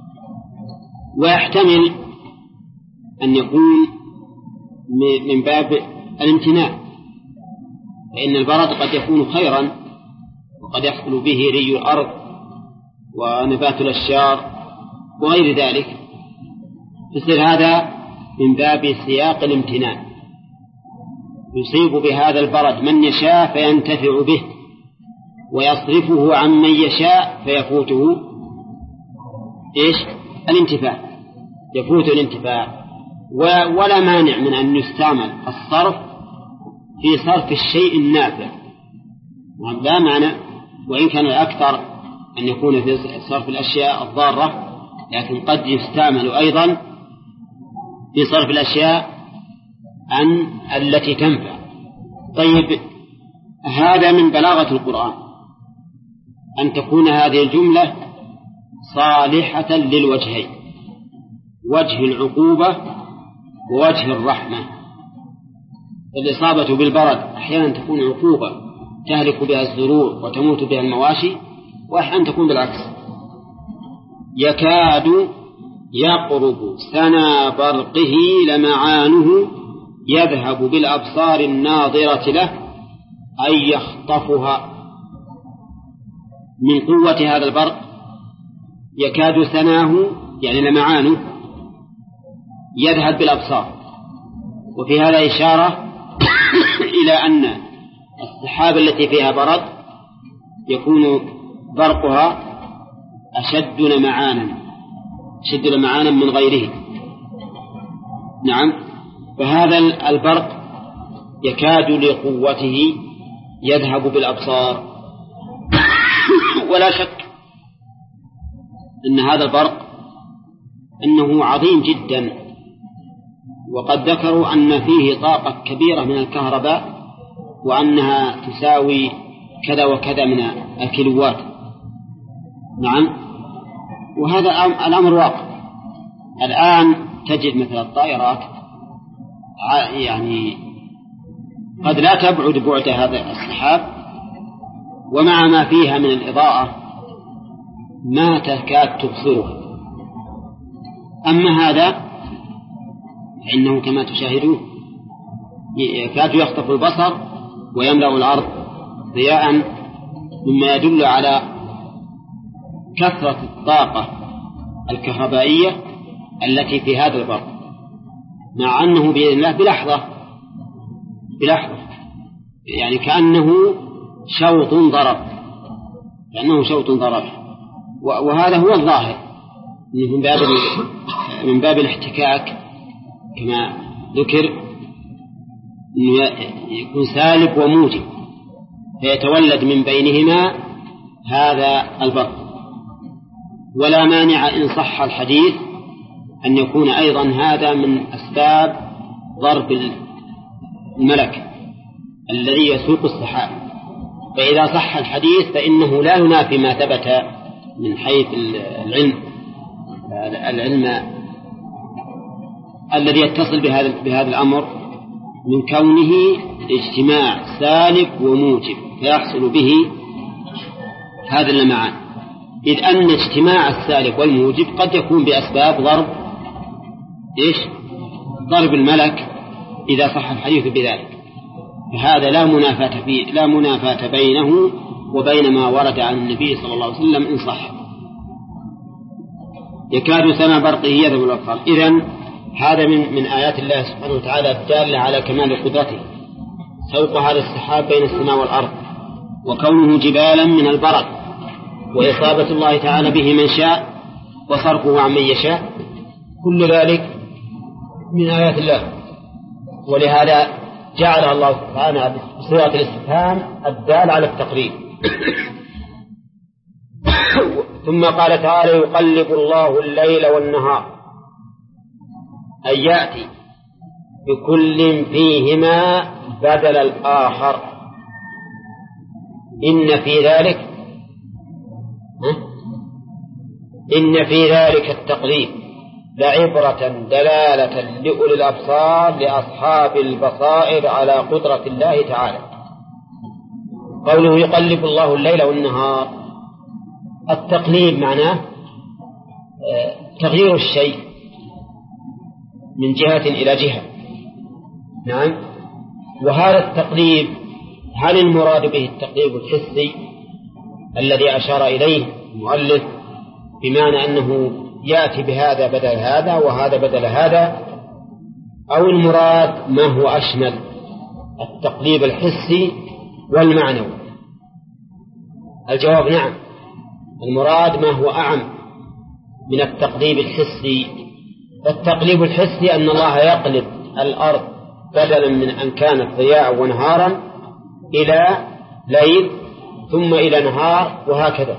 Speaker 4: ويحتمل أن يكون من باب الامتناع، فإن البرد قد يكون خيرا وقد يحصل به ري الأرض ونبات الأشجار وغير ذلك، فصير هذا من باب سياق الامتنان. يصيب بهذا البرد من يشاء فينتفع به، ويصرفه عن من يشاء فيفوته الانتفاع، يفوت الانتفاع. ولا مانع من أن يستعمل الصرف في صرف الشيء النافع، لا مانع، وإن كان الأكثر أن يكون في صرف الأشياء الضارة، لكن قد يستعمل أيضا في صرف الأشياء عن التي تنفع. طيب، هذا من بلاغة القرآن أن تكون هذه الجملة صالحة للوجهين، وجه العقوبة ووجه الرحمة. الإصابة بالبرد أحيانا تكون عقوبة تهلك بها الزروع وتموت بها المواشي، وأحيانا تكون بالعكس. يكاد يقرب سنا برقه لمعانه يذهب بالأبصار الناظرة له أي يخطفها. من قوة هذا البرق يكاد سناه يعني لمعانه يذهب بالأبصار. وفي هذا إشارة إلى أن السحاب التي فيها برد يكون برقها أشد لمعانا من غيره، نعم. فهذا البرق يكاد لقوته يذهب بالأبصار. ولا شك أن هذا البرق أنه عظيم جدا، وقد ذكروا أن فيه طاقة كبيرة من الكهرباء وأنها تساوي كذا وكذا من الكيلوات، نعم. وهذا الأمر واقع. الآن تجد مثل الطائرات يعني قد لا تبعد بعد هذا السحاب، ومع ما فيها من الإضاءة ما تكاد تبصره. أما هذا فإنه كما تشاهدون يكاد يخطف البصر ويملأ الأرض ضياء، مما يدل على كثرة الطاقة الكهربائية التي في هذا البرق، مع أنه بإذن الله بلحظة يعني كأنه
Speaker 1: شوط ضرب، لأنه شوط ضرب، وهذا هو الظاهر من باب الاحتكاك كما ذكر، أنه يكون سالب وموجب فيتولد من بينهما هذا الضرب. ولا مانع إن صح الحديث أن يكون أيضا هذا من أسباب ضرب الملك الذي يسوق السحاب، فإذا صح الحديث فإنه لا ينافي ما ثبت من حيث العلم الذي يتصل بهذا الأمر من كونه اجتماع سالب وموجب فيحصل به هذا اللمعان، إذ أن اجتماع السالب والموجب قد يكون بأسباب ضرب الملك إذا صح الحديث بذلك، فهذا لا منافاة بينه وبين ما ورد عن النبي صلى الله عليه وسلم إن صح. يكاد سنا برقه يذهب بالأبصار. إذن هذا من آيات الله سبحانه وتعالى الدالة على كمال قدرته، سوق هذا السحاب بين السماء والأرض، وكونه جبالا من البرد، وإصابة الله تعالى به من شاء وصرفه عن من يشاء، كل ذلك من آيات الله. ولهذا جعل الله سبحانه بصيغة الاستفهام الدال على التقريب. ثم قال تعالى: يقلب الله الليل والنهار، أن يأتي بكل فيهما بدل الآخر. إن في ذلك التقليب لعبرة دلالة لأولي الأبصار لأصحاب البصائر على قدرة الله تعالى. قوله يقلب الله الليل والنهار، التقليب معناه تغيير الشيء من جهة إلى جهة. نعم. وهذا التقليب هل المراد به التقليب الحسي الذي أشار إليه المؤلف بمعنى أنه يأتي بهذا بدل هذا وهذا بدل هذا، أو المراد ما هو أشمل، التقليب الحسي والمعنوي؟ الجواب نعم، المراد ما هو أعم من التقليب الحسي. التقليب الحسي أن الله يقلب الأرض بدلا من أن كانت ضياء ونهارا إلى ليل ثم إلى نهار وهكذا.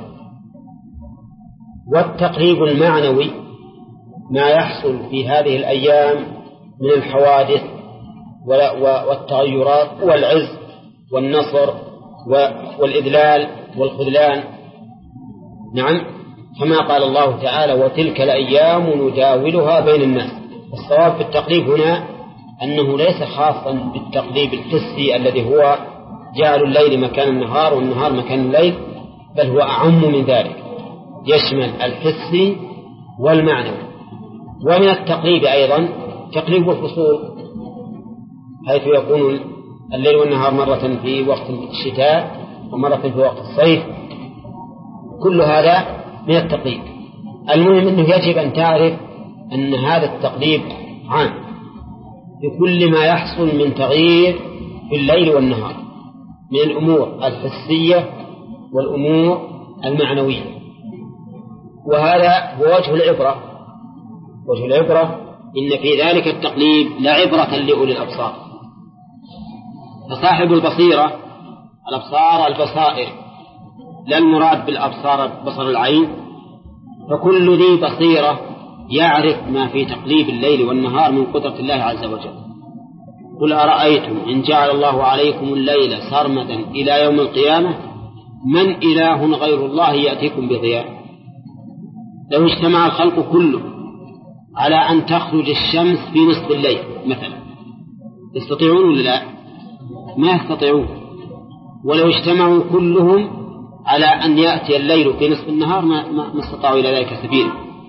Speaker 1: والتقليب المعنوي ما يحصل في هذه الأيام من الحوادث والتغيرات والعز والنصر والإذلال والخذلان. نعم، كما قال الله تعالى: وتلك الأيام نداولها بين الناس. الصواب في التقليب هنا أنه ليس خاصا بالتقليب الحسي الذي هو جعل الليل مكان النهار والنهار مكان الليل، بل هو أعم من ذلك، يشمل الحسي والمعنوي. ومن التقليب أيضا تقليب الفصول، حيث يكون الليل والنهار مرة في وقت الشتاء ومرة في وقت الصيف، كل هذا من التقليب. المهم أنه يجب أن تعرف أن هذا التقليب عام بكل ما يحصل من تغيير في الليل والنهار من الأمور الحسية والأمور المعنوية. وهذا هو وجه العبرة. وجه العبرة إن في ذلك التقليب لعبرة لأولي الأبصار. فصاحب البصيرة، الأبصار البصائر، لا المراد بالأبصار بصر العين، فكل ذي بصيرة يعرف ما في تقليب الليل والنهار من قدرة الله عز وجل. قل أرأيتم إن جعل الله عليكم الليل سرمدا إلى يوم القيامة من إله غير الله يأتيكم بضياء. لو اجتمع الخلق كله على أن تخرج الشمس في نصف الليل مثلا، يستطيعون ولا لا؟ ما يستطيعون. ولو اجتمعوا كلهم على أن يأتي الليل في نصف النهار ما استطاعوا إلى ذلك سبيلا.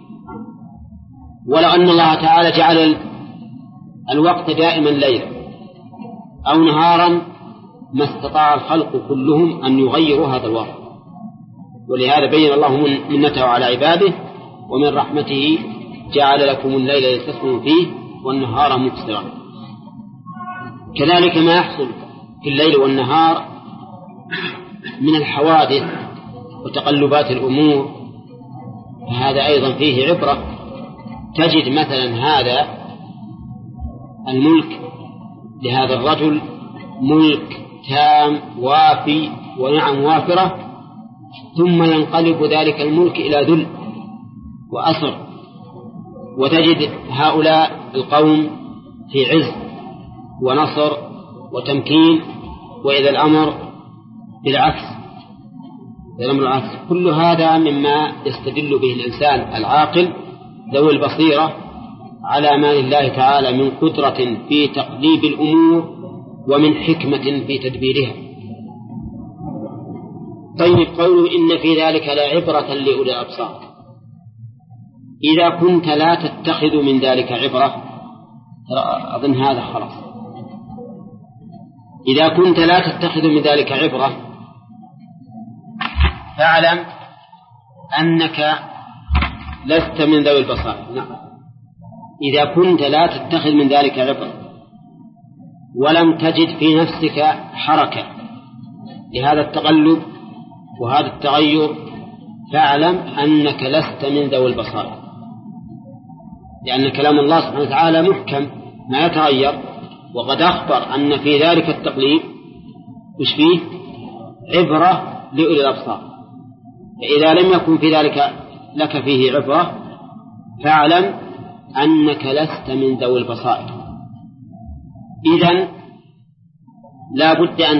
Speaker 1: ولو أن الله تعالى جعل الوقت دائما ليلا أو نهارا ما استطاع الخلق كلهم أن يغيروا هذا الوقت. ولهذا بين الله منته على عباده: ومن رحمته جعل لكم الليل لتسكنوا فيه والنهار مبصرا. كذلك ما يحصل في الليل والنهار
Speaker 4: من الحوادث وتقلبات الأمور فهذا أيضا فيه عبرة. تجد مثلا هذا الملك لهذا الرجل ملك تام وافي ونعم وافرة، ثم ينقلب ذلك الملك إلى ذل وأسر، وتجد هؤلاء القوم في عز ونصر وتمكين، وإذا الأمر بالعكس. كل هذا مما يستدل به الإنسان العاقل ذوي البصيرة على ما لله تعالى من قدرة في تقليب الأمور ومن حكمة في تدبيرها. طيب، قوله إن في ذلك لعبرة لأولي الأبصار، إذا كنت لا تتخذ من ذلك عبرة، أظن هذا خلاص. إذا كنت لا تتخذ من ذلك عبرة فاعلم أنك لست من ذوي البصائر. نعم، إذا كنت لا تتخذ من ذلك عبرة ولم تجد في نفسك حركة لهذا التقلب وهذا التغير، فاعلم أنك لست من ذوي البصائر، لأن كلام الله سبحانه وتعالى محكم ما يتغير، وقد أخبر أن في ذلك التقليب مش فيه عبرة لأولي الأبصار. فإذا لم يكن في ذلك لك فيه عبرة فاعلم أنك لست من ذوي البصائر. إذن لا بد أن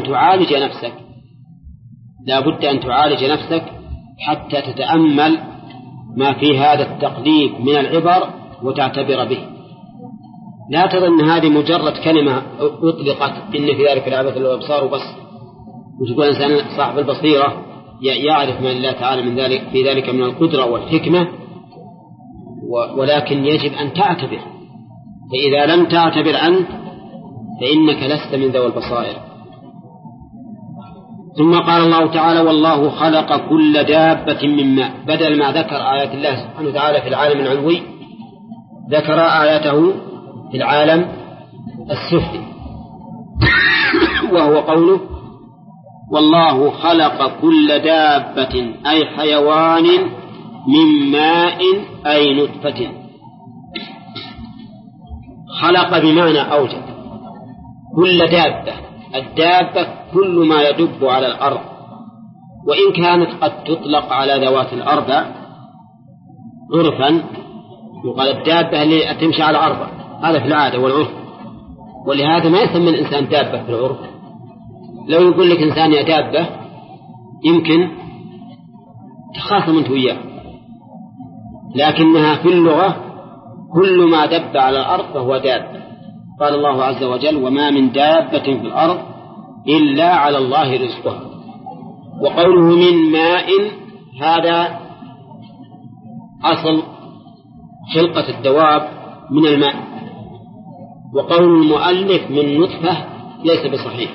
Speaker 4: تعالج نفسك حتى تتأمل ما في هذا التقليب من العبر وتعتبر به. لا تظن هذه مجرد كلمة أطلقت إن في ذلك العبث والأبصار وبس، وتقول إنسان صاحب البصيرة يعرف ما لله تعالى من ذلك في ذلك من القدرة والحكمة، ولكن يجب أن تعتبر. فإذا لم تعتبر أنت فإنك لست من ذوي البصائر. ثم قال الله تعالى والله خلق كل دابة من ماء، بدل ما ذكر آيات الله سبحانه وتعالى في العالم العلوي ذكر آياته في العالم السفلي، وهو قوله والله خلق كل دابة أي حيوان من ماء أي نطفة. خلق بمعنى أوجد. كل دابة، الدابة كل ما يدب على الأرض، وإن كانت قد تطلق على ذوات الأرض عرفا، يقال الدابة اللي تمشي على الأرض، هذا في العادة والعرف، ولهذا ما يسمى الإنسان دابة في العرف. لو يقول لك إنسان يا دابة يمكن تخاصم أنت وياه، لكنها في اللغة كل ما دب على الأرض فهو دابة. قال الله عز وجل وما من دابة في الأرض إلا على الله رزقها. وقوله من ماء هذا أصل خلقة الدواب من الماء، وقول المؤلف من نطفة ليس بصحيح،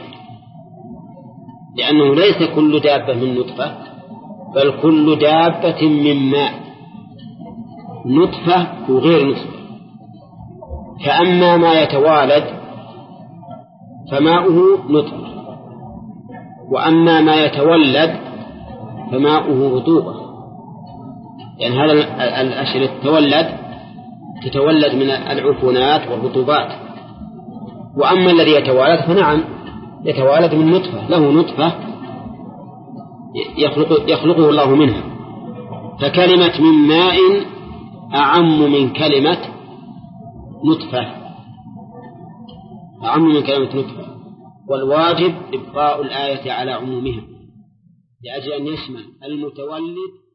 Speaker 4: لأنه ليس كل دابة من نطفة، بل كل دابة من ماء، نطفة وغير نطفة. فأما ما يتوالد فماؤه نطفة، وأما ما يتولد فماؤه رطوبة، يعني هذا الأشياء تتولد من العفونات والرطوبات. وأما الذي يتوالد فنعم يتوالد من نطفة، له نطفة يخلقه الله منها. فكلمة من ماء أعم من كلمة نطفة، والواجب إبقاء الآية على عمومها لأجل أن يشمل المتولد